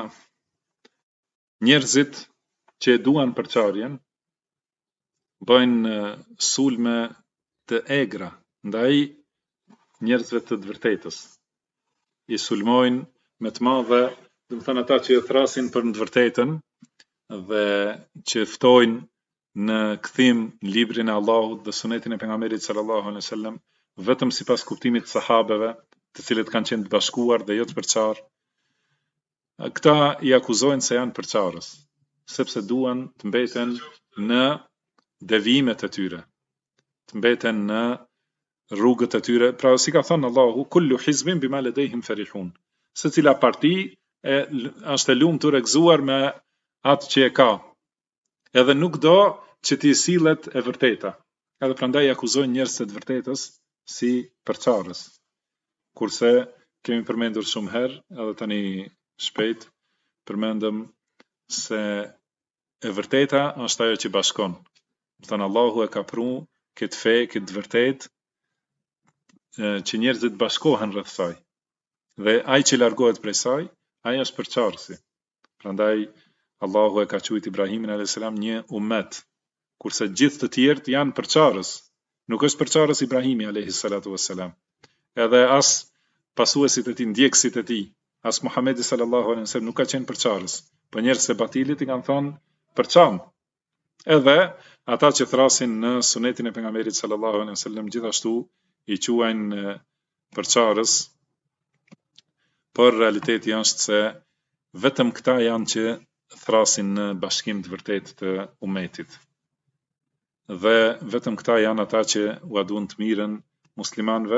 njerëzit që e duan përçarjen bëjnë sulme të egra ndaj njerëzve të vërtetës. I sulmojnë me të madhe, do të thënë ata që thrasin për të vërtetën dhe që ftojnë në kthim librin e Allahut dhe sunetin e pejgamberit sallallahu alaihi wasallam vetëm sipas kuptimit të sahabeve, të cilët kanë qenë të bashkuar dhe jo të përçarë. Këta i akuzojnë se janë përçarës, sepse duan të mbeten në devijimet e tyre, të mbeten në rrugët e tyre. Pra si ka thënë Allahu, kullu hizbin bima ladayhim farihun. Secila parti është e lumtur e gëzuar me atë që e ka, edhe nuk do që t'i sillet e vërteta. Edhe prandaj akuzojnë njerëz të vërtetës si përçarës. Kurse kemi përmendur shumë herë, edhe tani shpejt përmendëm se e vërteta është ajo që bashkon. Thënë Allahu e ka pru këtë fe, këtë vërtet, që njerëzit bashkohen rreth saj. Dhe ai që largohet prej saj, ai është përçarësi. Prandaj Allahu e ka quajtur Ibrahimin a.s. një ummet, kurse gjithë të tjerët janë përçarës. Nuk është përçarës Ibrahimi a.s. Edhe as pasuesit e tij, ndjekësit e tij, as Muhamedi sallallahu alaihi wasallam nuk ka qenë përçarës, por njerëzit e batilit i kanë thënë përçam. Edhe ata që thrasin në sunetin e pejgamberit sallallahu alaihi wasallam gjithashtu i quajnë përçarës, por realiteti është se vetëm këta janë që thrasin në bashkim të vërtet të umetit. Dhe vetëm këta janë ata që ua duan të mirën muslimanëve,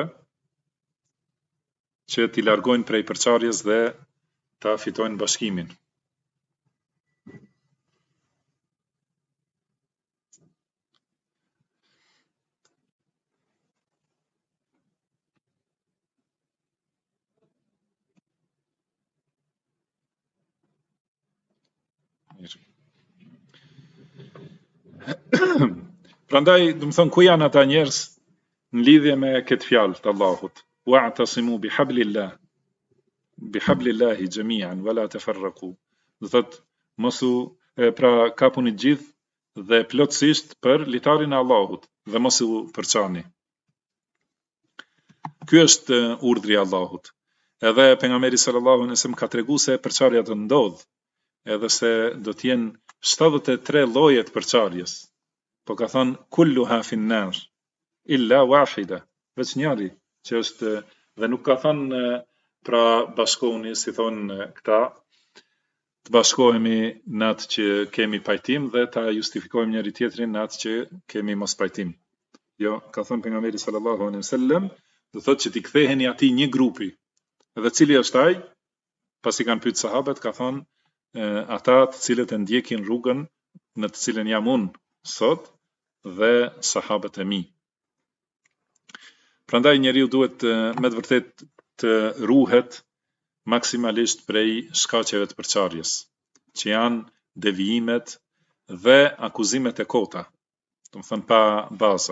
që t'i largojnë prej përçarjes dhe ta fitojnë bashkimin. Prandaj, do të thon ku janë ata njerëz në lidhje me këtë fjalë të Allahut. Wa'tasimu bihablillahi jami'an wala tafarraqu. Do thot mosu pra kapuni gjithë dhe plotësisht për litarin e Allahut dhe mos u përçani. Ky është urdhri i Allahut. Edhe pejgamberi sallallahu alaihi wasallam ka treguar se përçarja do ndodh, edhe se do të jenë 73 lloje të përçarjes. Po ka thënë kulluha fin nar illa wahida, veç njëri që është, dhe nuk ka thënë pra bashkohuni si thonë këta, të bashkohemi në atë që kemi pajtim dhe ta justifikojmë njëri tjetrin në atë që kemi mos pajtim. Jo, ka thënë pejgamberi sallallahu alaihi wasallam, do thotë që t'i ktheheni atij një grupi. Edhe cili është ai? Pasi kanë pyetur sahabët, ka thënë ata të cilët e ndjekin rrugën në të cilën jam unë sot dhe sahabët e mi. Prandaj njeriu duhet me të vërtet të ruhet maksimalisht prej shkaqeve të përçarjes, që janë devijimet dhe akuzimet e kota, do të thënë pa baza.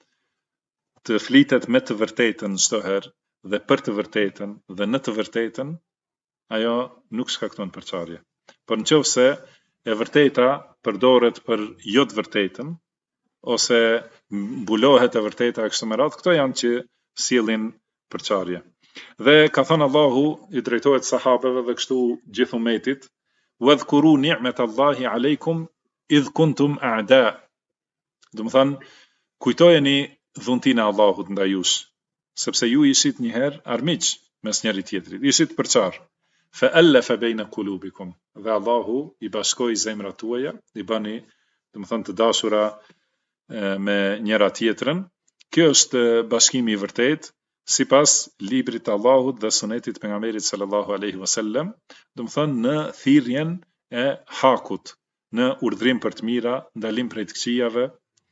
Të flitet me të vërtetën çdo herë dhe për të vërtetën dhe në të vërtetën, ajo nuk shkakton përçarje. Por nëse e vërteta përdoret për jo të vërtetën, ose mbulohet e vërteta e kështu me radhë, këto janë që sjellin përçarje. Dhe ka thënë Allahu, i drejtohet sahabeve dhe kështu gjithë umetit, wadhkuru ni'matallahi aleikum idh kuntum a'da. Do të thënë, kujtojeni dhuntinë e Allahut ndaj jush, sepse ju ishit një herë armiq mes njëri tjetrit, ishit përçar. Fa'alafa baina qulubikum. Dhe Allahu i bashkoi zemrat tuaja, i bani, do të thënë, të dashura me njëra tjetrën. Kjo është bashkimi i vërtet sipas librit të Allahut dhe sunetit të pejgamberit sallallahu alaihi wasallam, do të thënë në thirrjen e hakut, në urdhrim për të mira, ndalim prej të këqijave.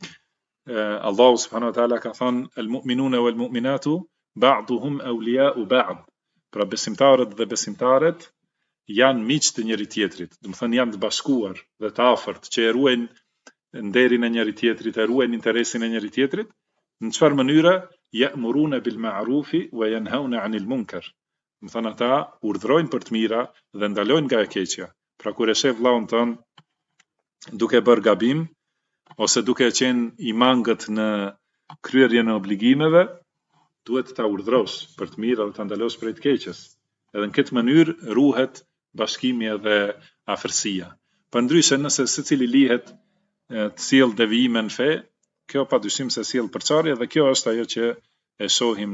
Allahu subhanahu wa taala ka thënë al-mu'minuna wal-mu'minatu ba'duhum awliya'u ba'd. Pra besimtarët dhe besimtaret janë miq të njëri tjetrit, do të thënë janë të bashkuar dhe të afërt, që e ruajnë nderin e njëri tjetrit, e ruajnë interesin e njëri tjetrit. Në çfarë mënyre? Ya'muruna bil ma'rufi wa yanhauna 'anil munkar. Do të thënë ata urdhrojnë për të mira dhe ndalojnë nga e keqja. Pra kur e sheh vllaun ton duke bërë gabim ose duke qenë i mangët në kryerjen e obligimeve, duhet ta urdhrosh për të mirë dhe ta ndalosh prej të keqes. Edhe në këtë mënyrë ruhet bashkimi edhe afërsia. Përndryshe nëse secili lihet të sjell devijime në fe, kjo padyshim se sjell përçarje dhe kjo është ajo që e shohim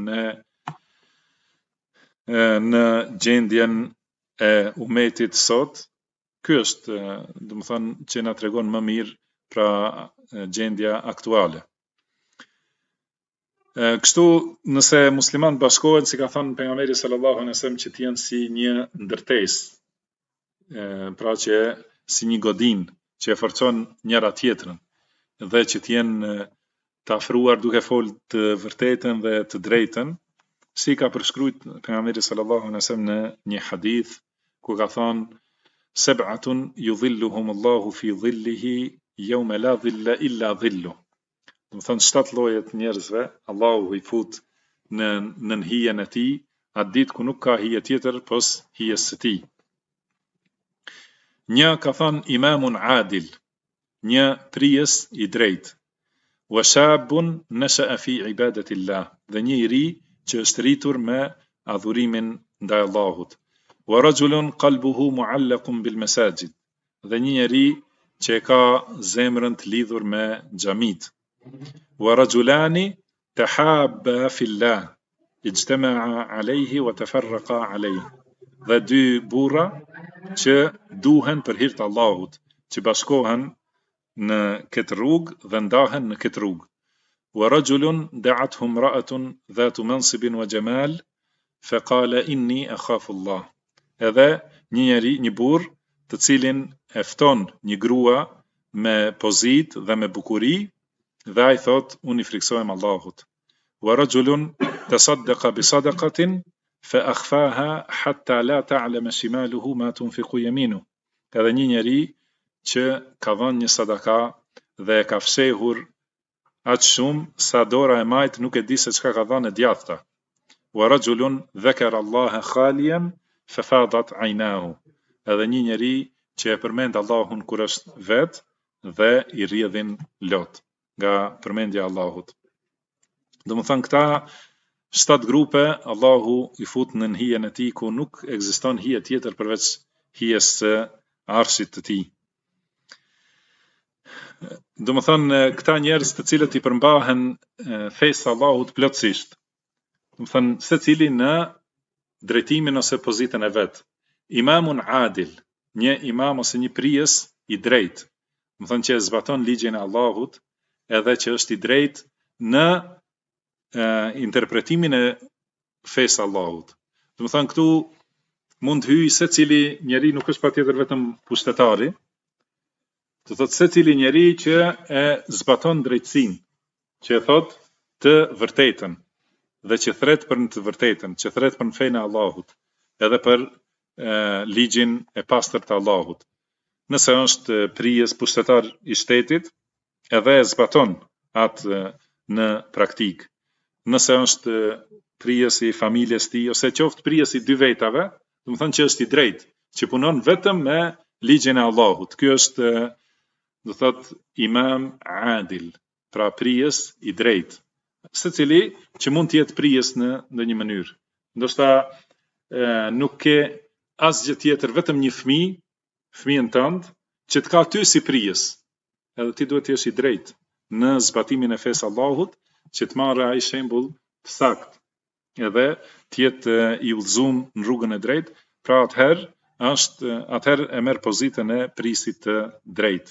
në gjendjen e umetit sot. Ky është, domethënë, që na tregon më mirë pra gjendja aktuale. Kështu nëse musliman bashkohen, si ka thënë pejgamberi sallallahu alaihi wasallam, që të jenë si një ndërtesë, pra që si një godin që e forcon njëra tjetrën dhe që të jenë të afruar duke folë të vërtetën dhe të drejtën, si ka përshkruajt pejgamberi sallallahu alaihi wasallam në një hadith ku ka thënë: "Sab'atun yudhilluhum Allahu fi dhillihi yawma la dhilla illa dhillu." Do të thonë 7 lloje të njerëzve Allahu i fut në hijen e tij atë ditë ku nuk ka hije tjetër pos hijes së tij. Një ka thënë imamun adil, një prijes i drejtë, wa shabun nasha'a fi ibadatillah, dhe një i ri që është rritur me adhurimin ndaj Allahut, wa rajulun qalbuhu mu'allaqun bil masajid, dhe një njeri që ka zemrën të lidhur me xhamit, wa rajulani tahabba fillah ijtama'a alayhi wa tafarraqa alayhi, dhe dy burra që duhen për hir të Allahut, që bashkohen në këtë rrugë dhe ndahen në këtë rrugë. Wa rajulun da'athu imra'atun dhatu mansibin wa jamal fa qala inni akhafu Allah. Edhe një burr të cilin e fton një grua me pozitë dhe me bukuri dhe ai thot unë i friksohem Allahut. Wa rajulun tasaddaqa bi sadaqatin fa akhfaha hatta la ta'lama shimaluhu ma tunfiqu yaminu. Edhe një njeri që ka dhënë një sadaka dhe ka fshehur aq shumë sa dora e majt nuk e di se çka ka dhënë e djathta. Wa rajulun dhakara Allaha khaliyan fa fadat aynahu. Edhe një njeri që e përmend Allahun kur është vet dhe i rrjedhin lot nga përmendja e Allahut. Domethënë këta 7 grupe Allahu i fut në hijen e tij ku nuk ekziston hije tjetër përveç hijes së arshit të tij. Domethënë këta njerëz të cilët i përmbahen fesë Allahut plotësisht. Domethënë secili në drejtimin ose pozitën e vet. Imamun adil, një imam ose një prijes i drejtë. Domethënë që e zbaton ligjin e Allahut edhe që është i drejtë në interpretimin e fesë Allahut. Domethënë këtu mund të hyjë secili njeri, nuk është patjetër vetëm pushtetari, do thotë secili njeri që e zbaton drejtësinë, që e thot të vërtetën dhe që thret për në të vërtetën, që thret për në fejnë e Allahut, edhe për ligjin e pastër të Allahut. Nëse është prijes pushtetar i shtetit, edhe e zbaton atë në praktikë. Nëse është prijes i familjes tij ose qoftë prijes i dy vetave, do të thonë që është i drejtë, që punon vetëm me ligjin e Allahut. Ky është, do thotë, imam adil, pra prijes i drejtë. Secili që mund të jetë prijes në ndonjë mënyrë. Ndoshta nuk ke asgjë tjetër, vetëm një fëmijën tënd, që të ka ty si prijes. Edhe ti duhet të jesh i drejtë në zbatimin e fesë Allahut, që të marrë ai shembull të saktë, edhe të jetë i udhëzuar në rrugën e drejtë, pra atëherë e merr pozitën e prisit të drejtë.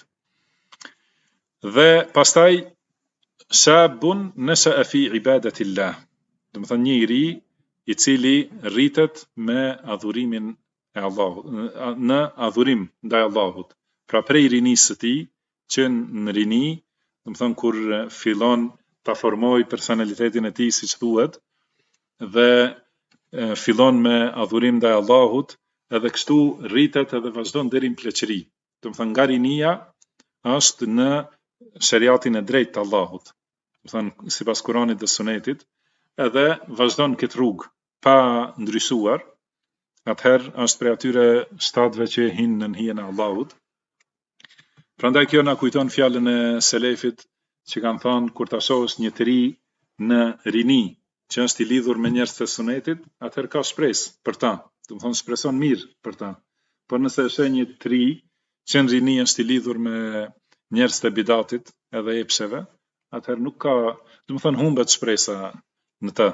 Dhe pastaj shabun nasha'a fi ibadatillah. Do të thonë një i ri i cili rritet me adhurimin e Allahut, në adhurim ndaj Allahut. Pra prej rinisë së tij, që në rini, do të thonë kur fillon ta formoj personalitetin e tij siç thuhet, dhe fillon me adhurim ndaj Allahut, edhe kështu rritet edhe vazhdon deri në pleqëri. Do të thonë nga rinia është në shariatin e drejtë të Allahut. Do të thonë sipas Kuranit dhe Sunetit, edhe vazhdon këtë rrugë pa ndryshuar. Atëherë është prej atyre 7-ve që hinë në hijen e Allahut. Prandaj kjo na kujton fjalën e selefit që kanë thënë kur ta shohësh një të ri në rini që është i lidhur me njerëz të sunetit, atëherë ka shpresë për ta. Do të thonë shpreson mirë për ta. Por nëse është një tri që në rini është i lidhur me njerëz të bidatit edhe epsheve, atëherë nuk ka, do të thonë humbet shpresa në të.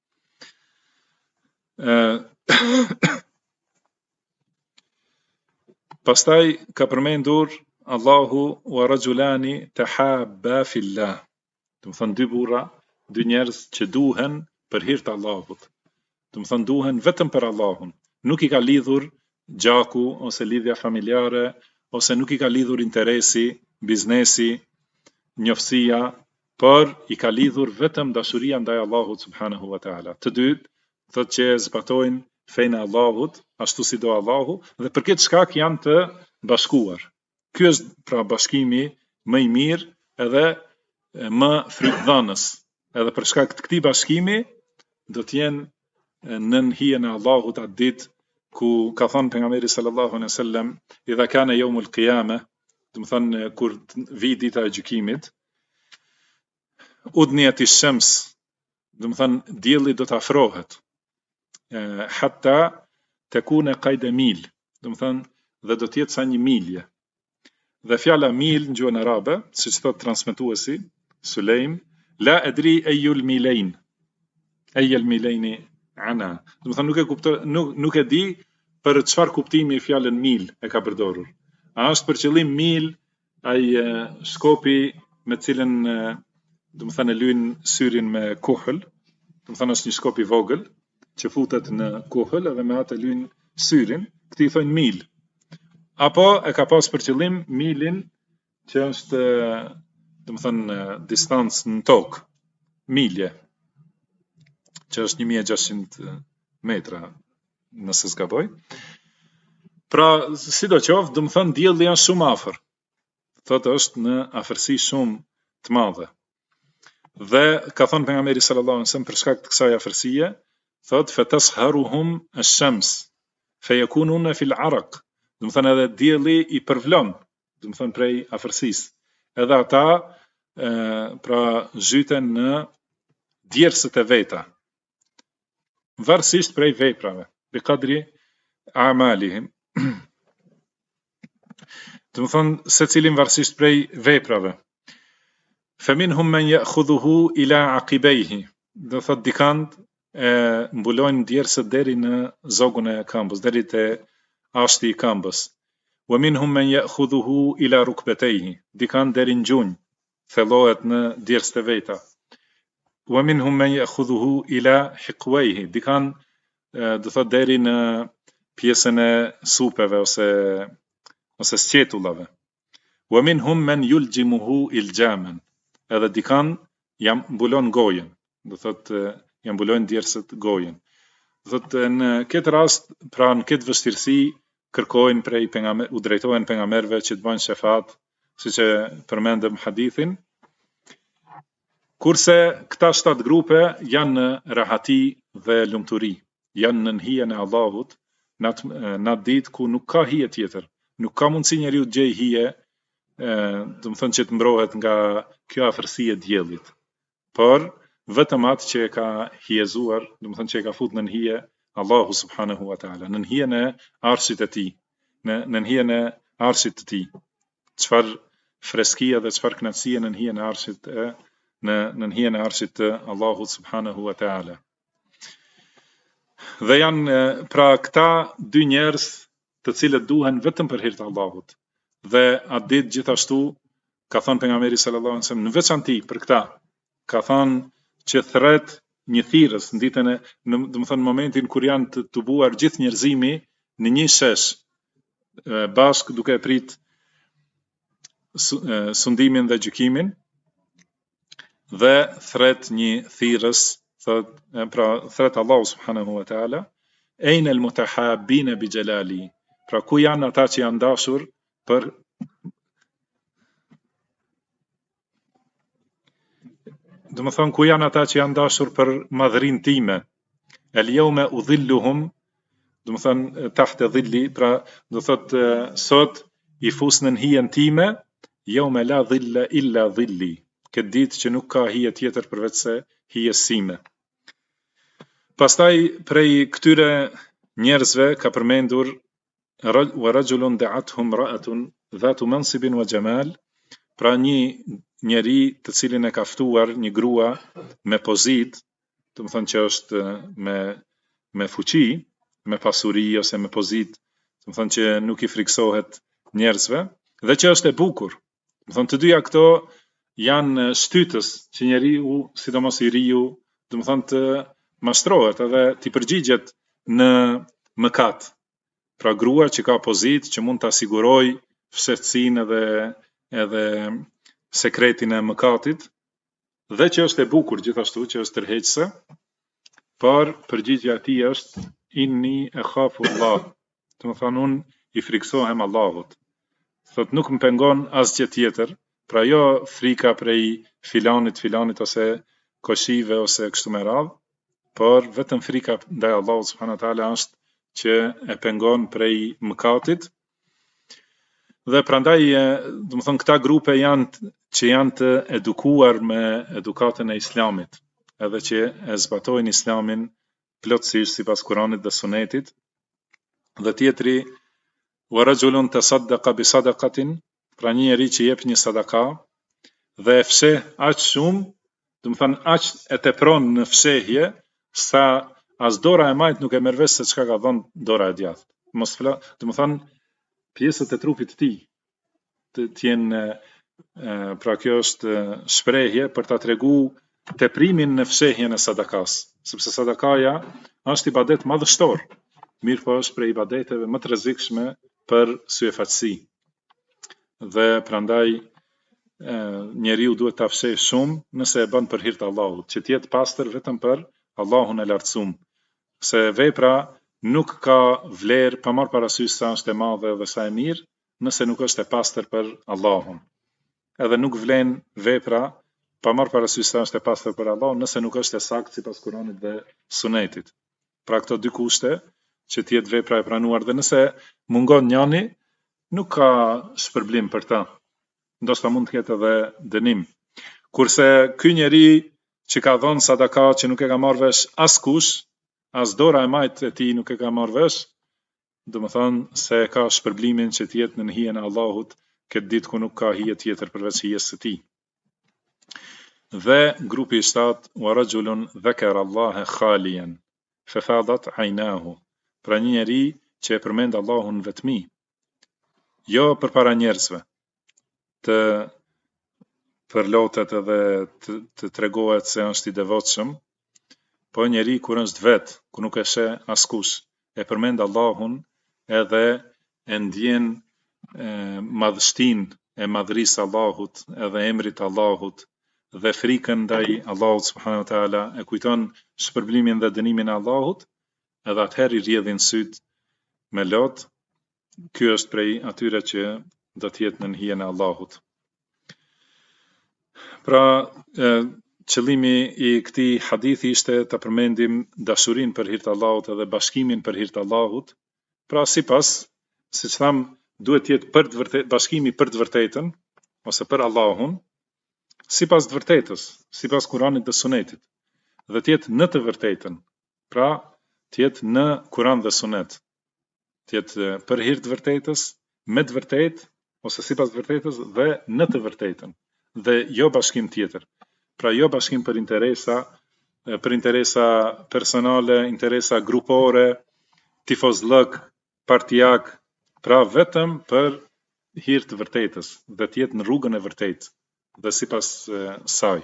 Pastaj ka përmendur Allahu wa rajulani tahabba fillah. Do të thonë dy burra, dy njerëz që duhen për hir të Allahut. Do të thonë duhen vetëm për Allahun. Nuk i ka lidhur gjaku ose lidhja familjare, ose nuk i ka lidhur interesi, biznesi, njoftësia, por i ka lidhur vetëm dashuria ndaj Allahut subhanahu wa taala. Të dytë thotë që zbatojnë fenë e Allahut, ashtu si do Allahu, dhe për këtë shkak janë të bashkuar. Ky është pra bashkimi më i mirë edhe më frytdhënës. Edhe për shkak të këtij bashkimi do të jenë në hijen e Allahut atë ditë ku ka thënë pejgamberi sallallahu alaihi wasallam, idha kana yawmul qiyamah, do të thonë kur vi dita e gjykimit, udniyat ash-shams, do të thonë dielli do të afrohet, hatta takuna qayda mil, do të thonë dhe do të jetë sa një milje. Dhe fjala mil në gjuhën arabe, siç thot transmetuesi Sulejm, la adri ayul milain, ayul milaini ana. Do të thonë nuk e kuptoj, nuk e di për çfarë kuptimi fjalën mil e ka përdorur. A është për qëllim mil ai shkopi me cilën do të thonë lyn syrin me kuhël, do të thonë është një shkop i vogël që futet në kuhël edhe me atë lyn syrin, këti i thonë mil. Apo e ka pas për qëllim milin që është do të thonë distancë në tokë, milje, që është 1600 metra, nëse s'gaboj. Pra, sidoqoftë, do të thonë dielli është shumë afër. Thotë është në afërsi shumë të madhe. Dhe ka thënë pejgamberi sallallahu alaihi wasallam për shkak të kësaj afërsie, thotë fatasharuhum ash-shams, fayakununa fil araq. Do të thonë edhe dielli i përvlon, do të thonë prej afërsisë. Edhe ata pra zhyten në djersët e veta, varësisht prej veprave, bi qadri a'malihim. Do të thonë secilin varësisht prej veprave. Faminhum man ya'khudhuhu ila aqibaihi. Do thotë dikant mbulojnë djersët deri në zogun e këmbës, deri te ashti i këmbës. Wa minhum man ya'khudhuhu ila rukbatayhi. Dikant deri në gjunjë, thellohet në djersët e veta. Wa minhum man ya'khudhuhu ila hiqwayhi. Dikant do thotë deri në pjesën e supeve ose sqetullave. Wa minhum man yuljimuhu iljaman. Edhe dikan jam mbulon gojen, do thotë jam mbulon djersët gojen. Do thotë në këtë rast, pra në këtë vështirësi kërkojnë prej u drejtohen pejgamberëve që të bëjnë shefat, siç e përmendëm hadithin. Kurse këta 7 grupe janë në rahati dhe lumturi, janë në hijen e Allahut, në atë ditë ku nuk ka hije tjetër, nuk ka mundësi njeriu të gjej hije, do të thonë që të mbrohet nga kjo afërsi e diellit. Por vetëm atë që e ka hijezuar, do të thonë që e ka futur në hije Allahu subhanahu wa taala, në hijen e arshit të tij, në hijen e arshit të tij. Çfarë freskia dhe çfarë kënaqësie në hijen e arshit në hijen e arshit të Allahut subhanahu wa taala. Dhe janë pra këta dy njerëz të cilët duhen vetëm për hir të Allahut. Dhe atë ditë gjithashtu ka thënë pejgamberi sallallahu alaihi wasallam në veçanti për këta, ka thënë që thret një thirrës në ditën e, do të thonë momentin kur janë të tubuar gjithë njerëzimi në një shesh, bashkë duke prit sundimin dhe gjykimin, dhe thret një thirrës, pra thret Allahu subhanahu wa taala, ejnë el mutahabbina bi jalali. Pra ku janë ata që janë dashur për do të thonë ku janë ata që janë dashur për madhërinë time. El yawma udhilluhum, do të thonë tahta dhilli, pra do thotë sot i fusnë në hijen time, yawma la dhilla illa dhilli. Këtë ditë që nuk ka hije tjetër përveç se hijes sime. Pastaj prej këtyre njerëzve ka përmendur wa rajulun da'athum ra'atun dhatu mansibin wa jamal, pra një njeri të cilin e ka ftuar një grua me pozitë, do të thonë që është me fuqi, me pasuri ose me pozitë, do të thonë që nuk i friksohet njerëzve dhe që është e bukur. Do të thonë të dyja këto janë shtytës që njeriu, sidomos i riu, do të thonë të mashtrohet edhe të përgjigjet në mëkat. Pra grua që ka pozitë, që mund të asiguroj fshehtësinë edhe sekretin e mëkatit, dhe që është e bukur gjithashtu, që është tërheqëse, por përgjigja e tij është inni e khafu Allah. Do të thonë unë i friksohem Allahut. Thot nuk më pengon asgjë tjetër, pra jo frika prej filanit ose koshive ose kështu me radhë, por vetëm frika ndaj Allahut subhanahu wa taala është që e pengon prej mëkatit. Dhe prandaj, do të thonë këta grupe janë të edukuar me edukatën e Islamit, edhe që e zbatojnë Islamin plotësisht sipas Kuranit dhe Sunetit. Dhe tjetri wa rajulun tasaddaqa bi sadaqatin, pra një njeri që jep një sadaka dhe e fsheh aq shumë, do të thonë aq e tepron në fshehje sa as dora e majt nuk e merr vesh se çka ka dhënë dora e djathtë. Do të thonë pjesët e trupit të tij të jenë, pra kjo është shprehje për ta treguar teprimin në fshehjen e sadakas, sepse sadakaja është ibadet madhështor, mirë po është prej ibadeteve më të rrezikshme për syefaqësi. Dhe prandaj njeriu duhet ta fshehë shumë nëse e bën për hir të Allahut, që të jetë pastër vetëm për Allahun e lartësuar. Se vepra nuk ka vlerë pa marrë parasysh sa është e madhe dhe sa e mirë, nëse nuk është e pastër për Allahun. Edhe nuk vlen vepra pa marrë parasysh sa është e pastër për Allahun, nëse nuk është e saktë sipas Kuranit dhe Sunetit. Pra këto dy kushte, që të jetë vepra e pranuar, dhe nëse mungon njani, nuk ka shpërblim për ta. Ndoshta mund të ketë edhe dënim. Kurse ky njeri që ka dhënë sadaka që nuk e ka marrë vesh askush, as dora e majt e tij nuk e ka marrë vesh, do të thonë se ka shpërblimin që të jetë në hijen e Allahut këtë ditë ku nuk ka hije tjetër përveç hijes së tij. Dhe grupi i 7, wa rajulun dhakara Allaha khaliyan fa fadat aynahu, pra një njeri që e përmend Allahun vetmi, jo përpara njerëzve, të përlotet edhe të tregohet se është i devotshëm, po njeri kur është vet, ku nuk e sheh askush, e përmend Allahun edhe e ndjen madhështinë e madhërisë Allahut, edhe emrit Allahut, dhe frikën ndaj Allahut subhanahu wa taala, e kujton shpërblimin dhe dënimin e Allahut, edhe atëherë i rrjedhin syt me lot. Ky është prej atyre që do të jetë në hijen e Allahut. Pra, qëllimi i këtij hadithi ishte të përmendim dashurinë për hir të Allahut edhe bashkimin për hir të Allahut. Pra sipas, siç tham, duhet të jetë për të vërtetë, bashkimi për të vërtetën ose për Allahun, sipas të vërtetës, sipas Kuranit dhe Sunetit, dhe të jetë në të vërtetën. Pra, të jetë në Kuran dhe Sunet, të jetë për hir të vërtetës, me të vërtetë ose sipas të vërtetës dhe në të vërtetën, dhe jo bashkim tjetër. Pra jo bashkim për interesa personale, interesa grupore, tifozllëk, partijak, pra vetëm për hir të vërtetës dhe të jetë në rrugën e vërtetë dhe sipas saj.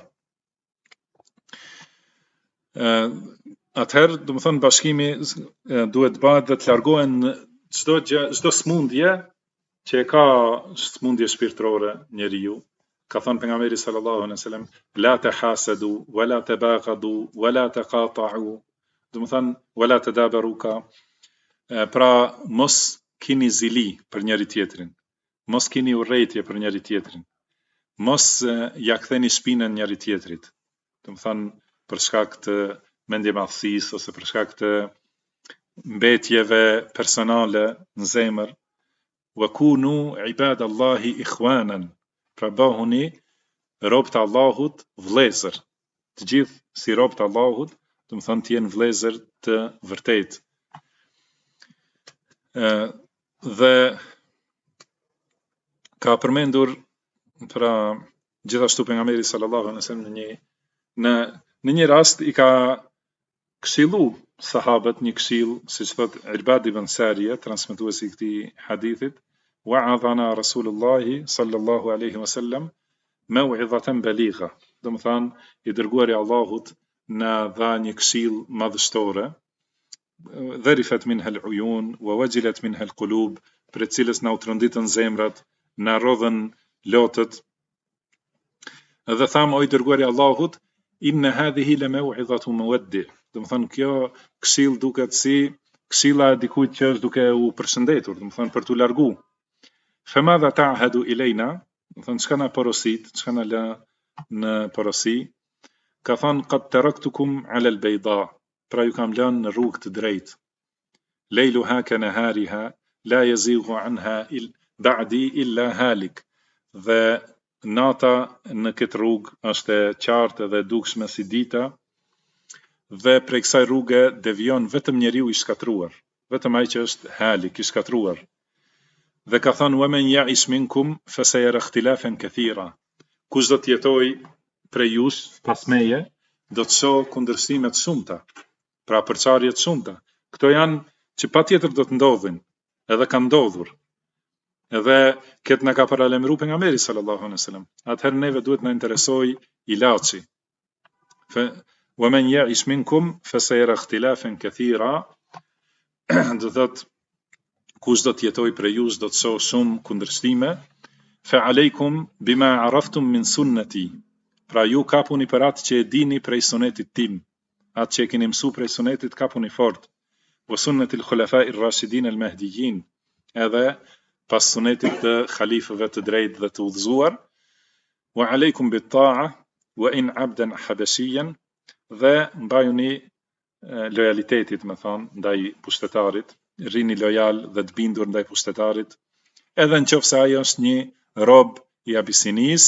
Atëherë, do të thonë bashkimi duhet të bëhet dhe të largohen çdo smundje që e ka smundje shpirtërore njeriu. Ka thënë pejgamberi sallallahu alaihi wasallam, la tahasadu wala tabaghadu wala taqata'u, do të thonë wala tadabaruka, pra mos keni zili për njëri tjetrin, mos keni urrëtie për njëri tjetrin, mos ja ktheni shpinën njëri tjetrit, do të thonë për shkak të mendjemadhësisë ose për shkak të mbetjeve personale në zemër. Wa kunu ibadallahi ikhwanan, pra bëhuni robë të Allahut vëllezër, të gjithë si robë të Allahut, do të thonë të jenë vëllezër të vërtetë. Dhe ka përmendur pra gjithashtu pejgamberi sallallahu alaihi wasallam në një rast i ka këshillu sahabët një këshill, siç thot Irbad ibn Sariya, transmetuesi i këtij hadithit, wa'adhana Rasulullahi sallallahu alaihi wasallam maw'idhatan baligha. Do të thonë i dërguari i Allahut na dha një këshill madhështore, dharifat minha al-uyun wa wajilat minha al-qulub, për cilës na u tronditën zemrat, na rodhën lotët. Dhe tham, o i dërguari i Allahut, inna hadhihi la maw'idhatu muwaddi. Do të thonë kjo këshill duket si këshilla e dikujt që është duke u përshëndetur, do të thonë për t'u largu. Famadha ta'hadu ilejna, do të thonë çka na porosit, çka na lë në porosi. Ka thonë qad taraktukum ala al-bayda, pra ju kam lënë në rrugë të drejtë. Lejluha ka nahariha, la yazighu anha ba'di illa halik. Dhe nata në këtë rrugë është e qartë dhe dukshme si dita, dhe prej kësaj rruge devion vetëm njeriu i shkatruar, vetëm ai që është halik, i shkatruar. Dhe ka thënë wa man ya'ish minkum fa sayara ikhtilafan kathira. Kush do të jetoj prej jush pas meje, do të shoh kundërshtime të shumta, pra përçarje të shumta. Këto janë që patjetër do të ndodhin, edhe kanë ndodhur. Edhe këtë na ka paralajmëruar pejgamberi sallallahu alaihi wasallam. Atëherë neve duhet na interesoj ilaçi. Wa man ya'ish minkum fa sayara ikhtilafan kathira. Do thot kush do të jetoj prej jush do të shoh shumë kundërshtime. Fa aleikum bima araftum min sunnati. Pra ju kapuni për atë që e dini prej sunetit tim. Atë që e keni mësuar prej sunetit kapuni fort. Wa sunnati al-khulafa'i ar-rashidin al-mahdiyyin. Edhe pas sunetit të khalifëve të drejtë dhe të udhëzuar. Wa aleikum bit-ta'a wa in 'abdan habashiyan. Dhe mbajuni lojalitetit, më thonë, ndaj pushtetarit, rini lojal dhe të bindur ndaj pushtetarit, edhe në qoftë se ai është një rob i Abisinis,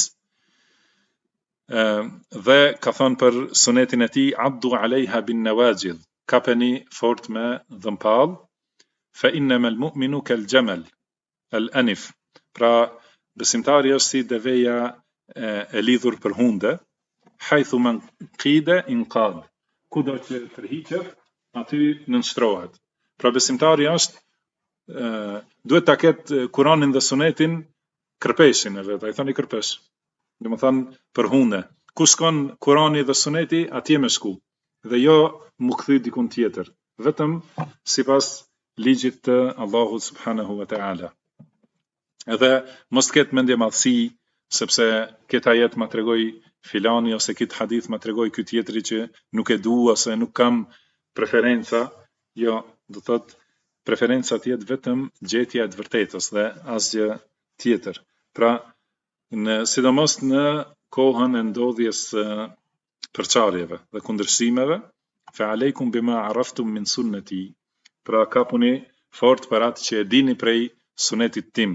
dhe ka thonë për sunetin e tij, addu alejha bin nawajidh, kapeni fort me dhëmpall, fa innama al-mu'minu kal-jamal al-anif. Pra besimtari është si deveja e lidhur për hunde, haythu man qida inqad. Kudo që tërhiqet, aty nënshtrohet. Pra besimtari është duhet ta ketë Kur'anin dhe Sunetin kërpeshin e vet, ai thoni kërpesh. Domethënë për hunde. Ku shkon Kur'ani dhe Suneti, atje më shku. Dhe jo mu kthy dikun tjetër, vetëm sipas ligjit të Allahut subhanahu wa ta'ala. Edhe mos ketë mendje madhësi, sepse këtë ajet ma tregoj filani ose këtë hadith ma tregoj ky tjetri që nuk e du ose nuk kam preferenca. Jo, do thot preferenca tjetë vetëm gjetja e të vërtetës dhe asgjë tjetër. Pra, sidomos në kohën e ndodhjes përçarjeve dhe kundërshtimeve, fa aleikum bima araftum min sunnati. Pra kapuni fort për atë që e dini prej sunetit tim.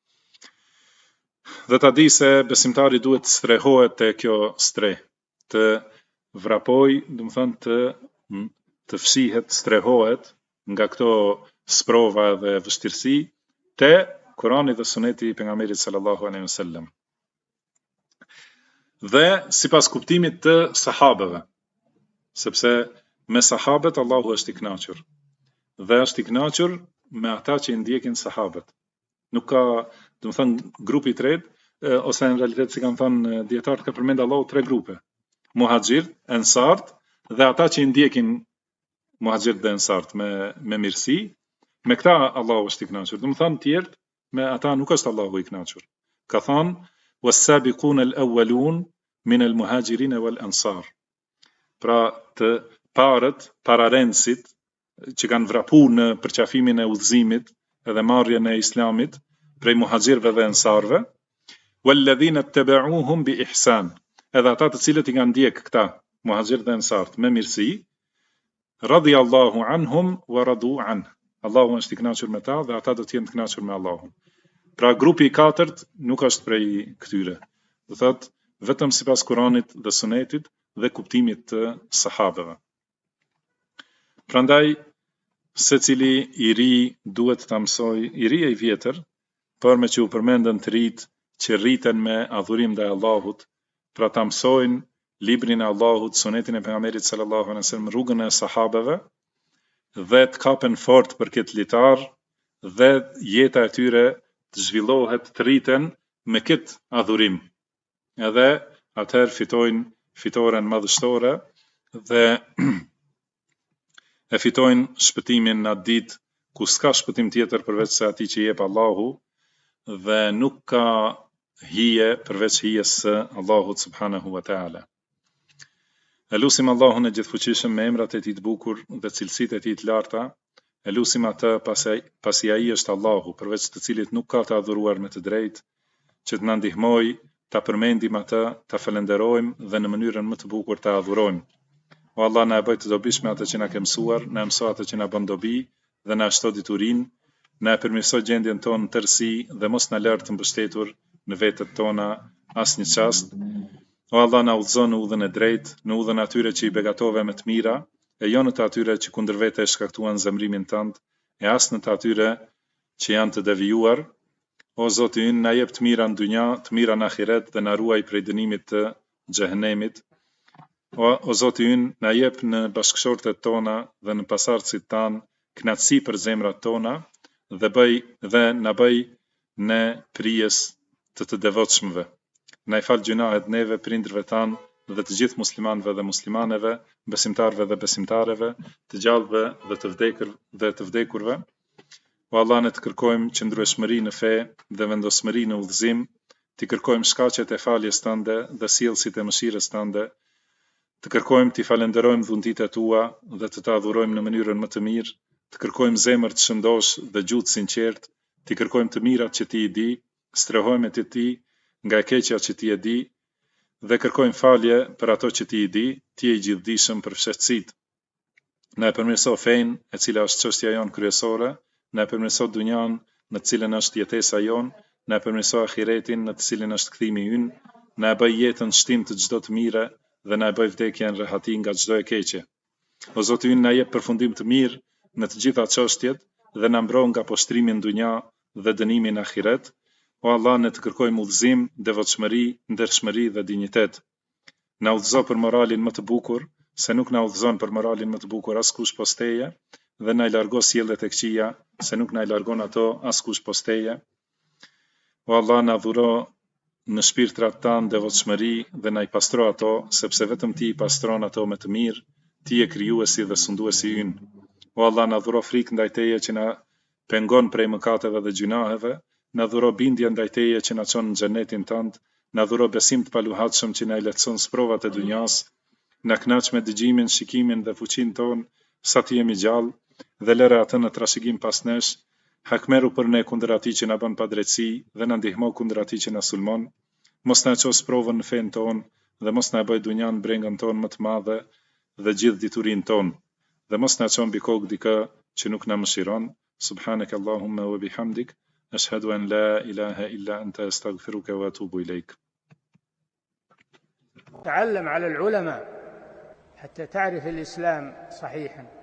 Dhe ta di se besimtari duhet të strehohet te kjo streh, të vrapoj, do të thonë të fshihet, strehohet nga këto sprova dhe vështirësi te Kurani dhe Suneti i pejgamberit sallallahu alaihi wasallam. Dhe sipas kuptimit të sahabëve, sepse me sahabët Allahu është i kënaqur. Dhe është i kënaqur me ata që i ndjekin sahabët. Nuk ka, do të thënë, grupi i tretë, ose në realitet si kanë thënë dietarët, ka përmend Allahu tre grupe: muhaxhir, ensart dhe ata që i ndjekin muhaxhir dhe ensart me mirësi. Me këta Allahu është i kënaqur. Do të thënë tjerë, me ata nuk është Allahu i kënaqur. Ka thënë was-sabiqun al-awwalun min al-muhajirin wal-ansar. Pra të parët, pararenësit që kanë vrapuar në përqafimin e udhëzimit edhe marrjen e islamit prej muhaxhirëve dhe ensarëve, walladhina ittaba'uhum bi ihsan. Edhe ata të cilët i kanë ndjek këta muhaxhirë dhe ensart me mirësi, radiyallahu anhum wa radu an. Allahu është i kënaqur me ta dhe ata do të jenë të kënaqur me Allahun. Pra grupi i katërt nuk është prej këtyre. Do thotë vetëm sipas Kuranit dhe Sunetit dhe kuptimit të sahabëve. Prandaj, secili i ri duhet ta mësoj, i ri e i vjetër, por me që u përmendën të rit që rriten me adhurim ndaj Allahut, pra ta mësojnë librin e Allahut, sunetin e pejgamberit sallallahu alaihi wasallam, rrugën e sahabeve dhe të kapen fort për këtë litar dhe jeta e tyre të zhvillohet, të rriten me këtë adhurim. Edhe atëherë fitojnë fitoren madhështore dhe e fitojnë shpëtimin në atë ditë ku s'ka shpëtim tjetër përveç se atij që jep Allahu dhe nuk ka hije përveç hijes së Allahut subhanahu wa taala. E lusim Allahun e gjithfuqishëm me emrat e tij të bukur dhe cilësitë e tij të larta, e lusim atë pasi ai është Allahu, përveç të cilit nuk ka të adhuruar me të drejtë, që të na ndihmojë ta përmendim atë, ta falenderojmë dhe në mënyrën më të bukur ta adhurojmë. O Allah, na e bëj të dobishme atë që na ke mësuar, na mëso atë që na bën dobi dhe na shto diturinë, na e përmirëso gjendjen tonë në tërësi dhe mos na lër të mbështetur në vetët tona asnjë çast. O Allah, na udhëzo në udhën e drejtë, në udhën atyre që i begatove me të mira, e jo në të atyre që kundër vete e shkaktuan zemrimin tënd, e as në të atyre që janë të devijuar. O Zoti ynë, na jep të mira në dynja, të mira në ahiret dhe na ruaj prej dënimit të xhehenemit. O Zoti ynë, na jep në bashkëshortet tona dhe në pasardhësit tan kënaqësi për zemrat tona dhe na bëj ne prijes të devotshmëve. Na i fal gjunahet neve, prindërve tan dhe të gjithë muslimanëve dhe muslimaneve, besimtarëve dhe besimtareve, të gjallëve dhe të vdekurve. O Allah, ne të kërkojmë qëndrueshmëri në fe dhe vendosmëri në udhëzim, të kërkojmë shkaqet e faljes tënde dhe sjellësit e mëshirës tënde, të kërkojmë të falenderojmë dhuntitë tua dhe të adhurojmë në mënyrën më të mirë, të kërkojmë zemër të shëndosh dhe gjuhë të sinqertë, të kërkojmë të mirat që ti i di, strehojmë te ti nga e keqja që ti e di dhe kërkojmë falje për ato që ti i di, ti je i gjithdijshëm për fshehtësitë. Na e përmirëso fenë, e cila është çështja jonë kryesore, na e përmirëso dunjan në të cilën është jetesa jonë, na e përmirëso ahiretin në të cilin është kthimi ynë, na e bëj jetën shtim të çdo të mire dhe na e bëj vdekjen rehati nga çdo e keqe. O Zoti ynë, na jep përfundim të mirë në të gjitha çështjet dhe na mbro nga poshtrimi në dunja dhe dënimi në ahiret. O Allah, ne të kërkojmë udhëzim, devotshmëri, ndershmëri dhe dinjitet. Na udhëzo për moralin më të bukur, se nuk na udhëzon për moralin më të bukur askush post teje, dhe na i largo sjelljet e këqija, se nuk na i largon ato askush post teje. O Allah, na dhuro në shpirtrat tanë devotshmëri dhe na i pastro ato, sepse vetëm ti i pastron ato me të mirë, ti je krijuesi dhe sunduesi ynë. O Allah, na dhuro frikë ndaj teje që na pengon prej mëkateve dhe gjunaheve, na dhuro bindje ndaj teje që na çon në xhenetin tënd, na dhuro besim të paluhatshëm që na i lehtëson sprovat e dunjas, na kënaq me dëgjimin, shikimin dhe fuqinë tonë sa të jemi gjallë dhe lëre atë në trashëgim pas nesh, hakmeru për ne kundër atij që na bën padrejtësi dhe na ndihmo kundër atij që na sulmon. Mos na ços provën në fen tonë dhe mos na bëj dunjan brengën tonë më të madhe dhe gjithë diturinë tonë. Dhe mos na çon mbi kokë dikë që nuk na mëshiron. Subhanaka Allahumma wa bihamdik, ashhadu an la ilaha illa anta astaghfiruka wa atubu ilaik. تعلم على العلماء حتى تعرف الإسلام صحيحا.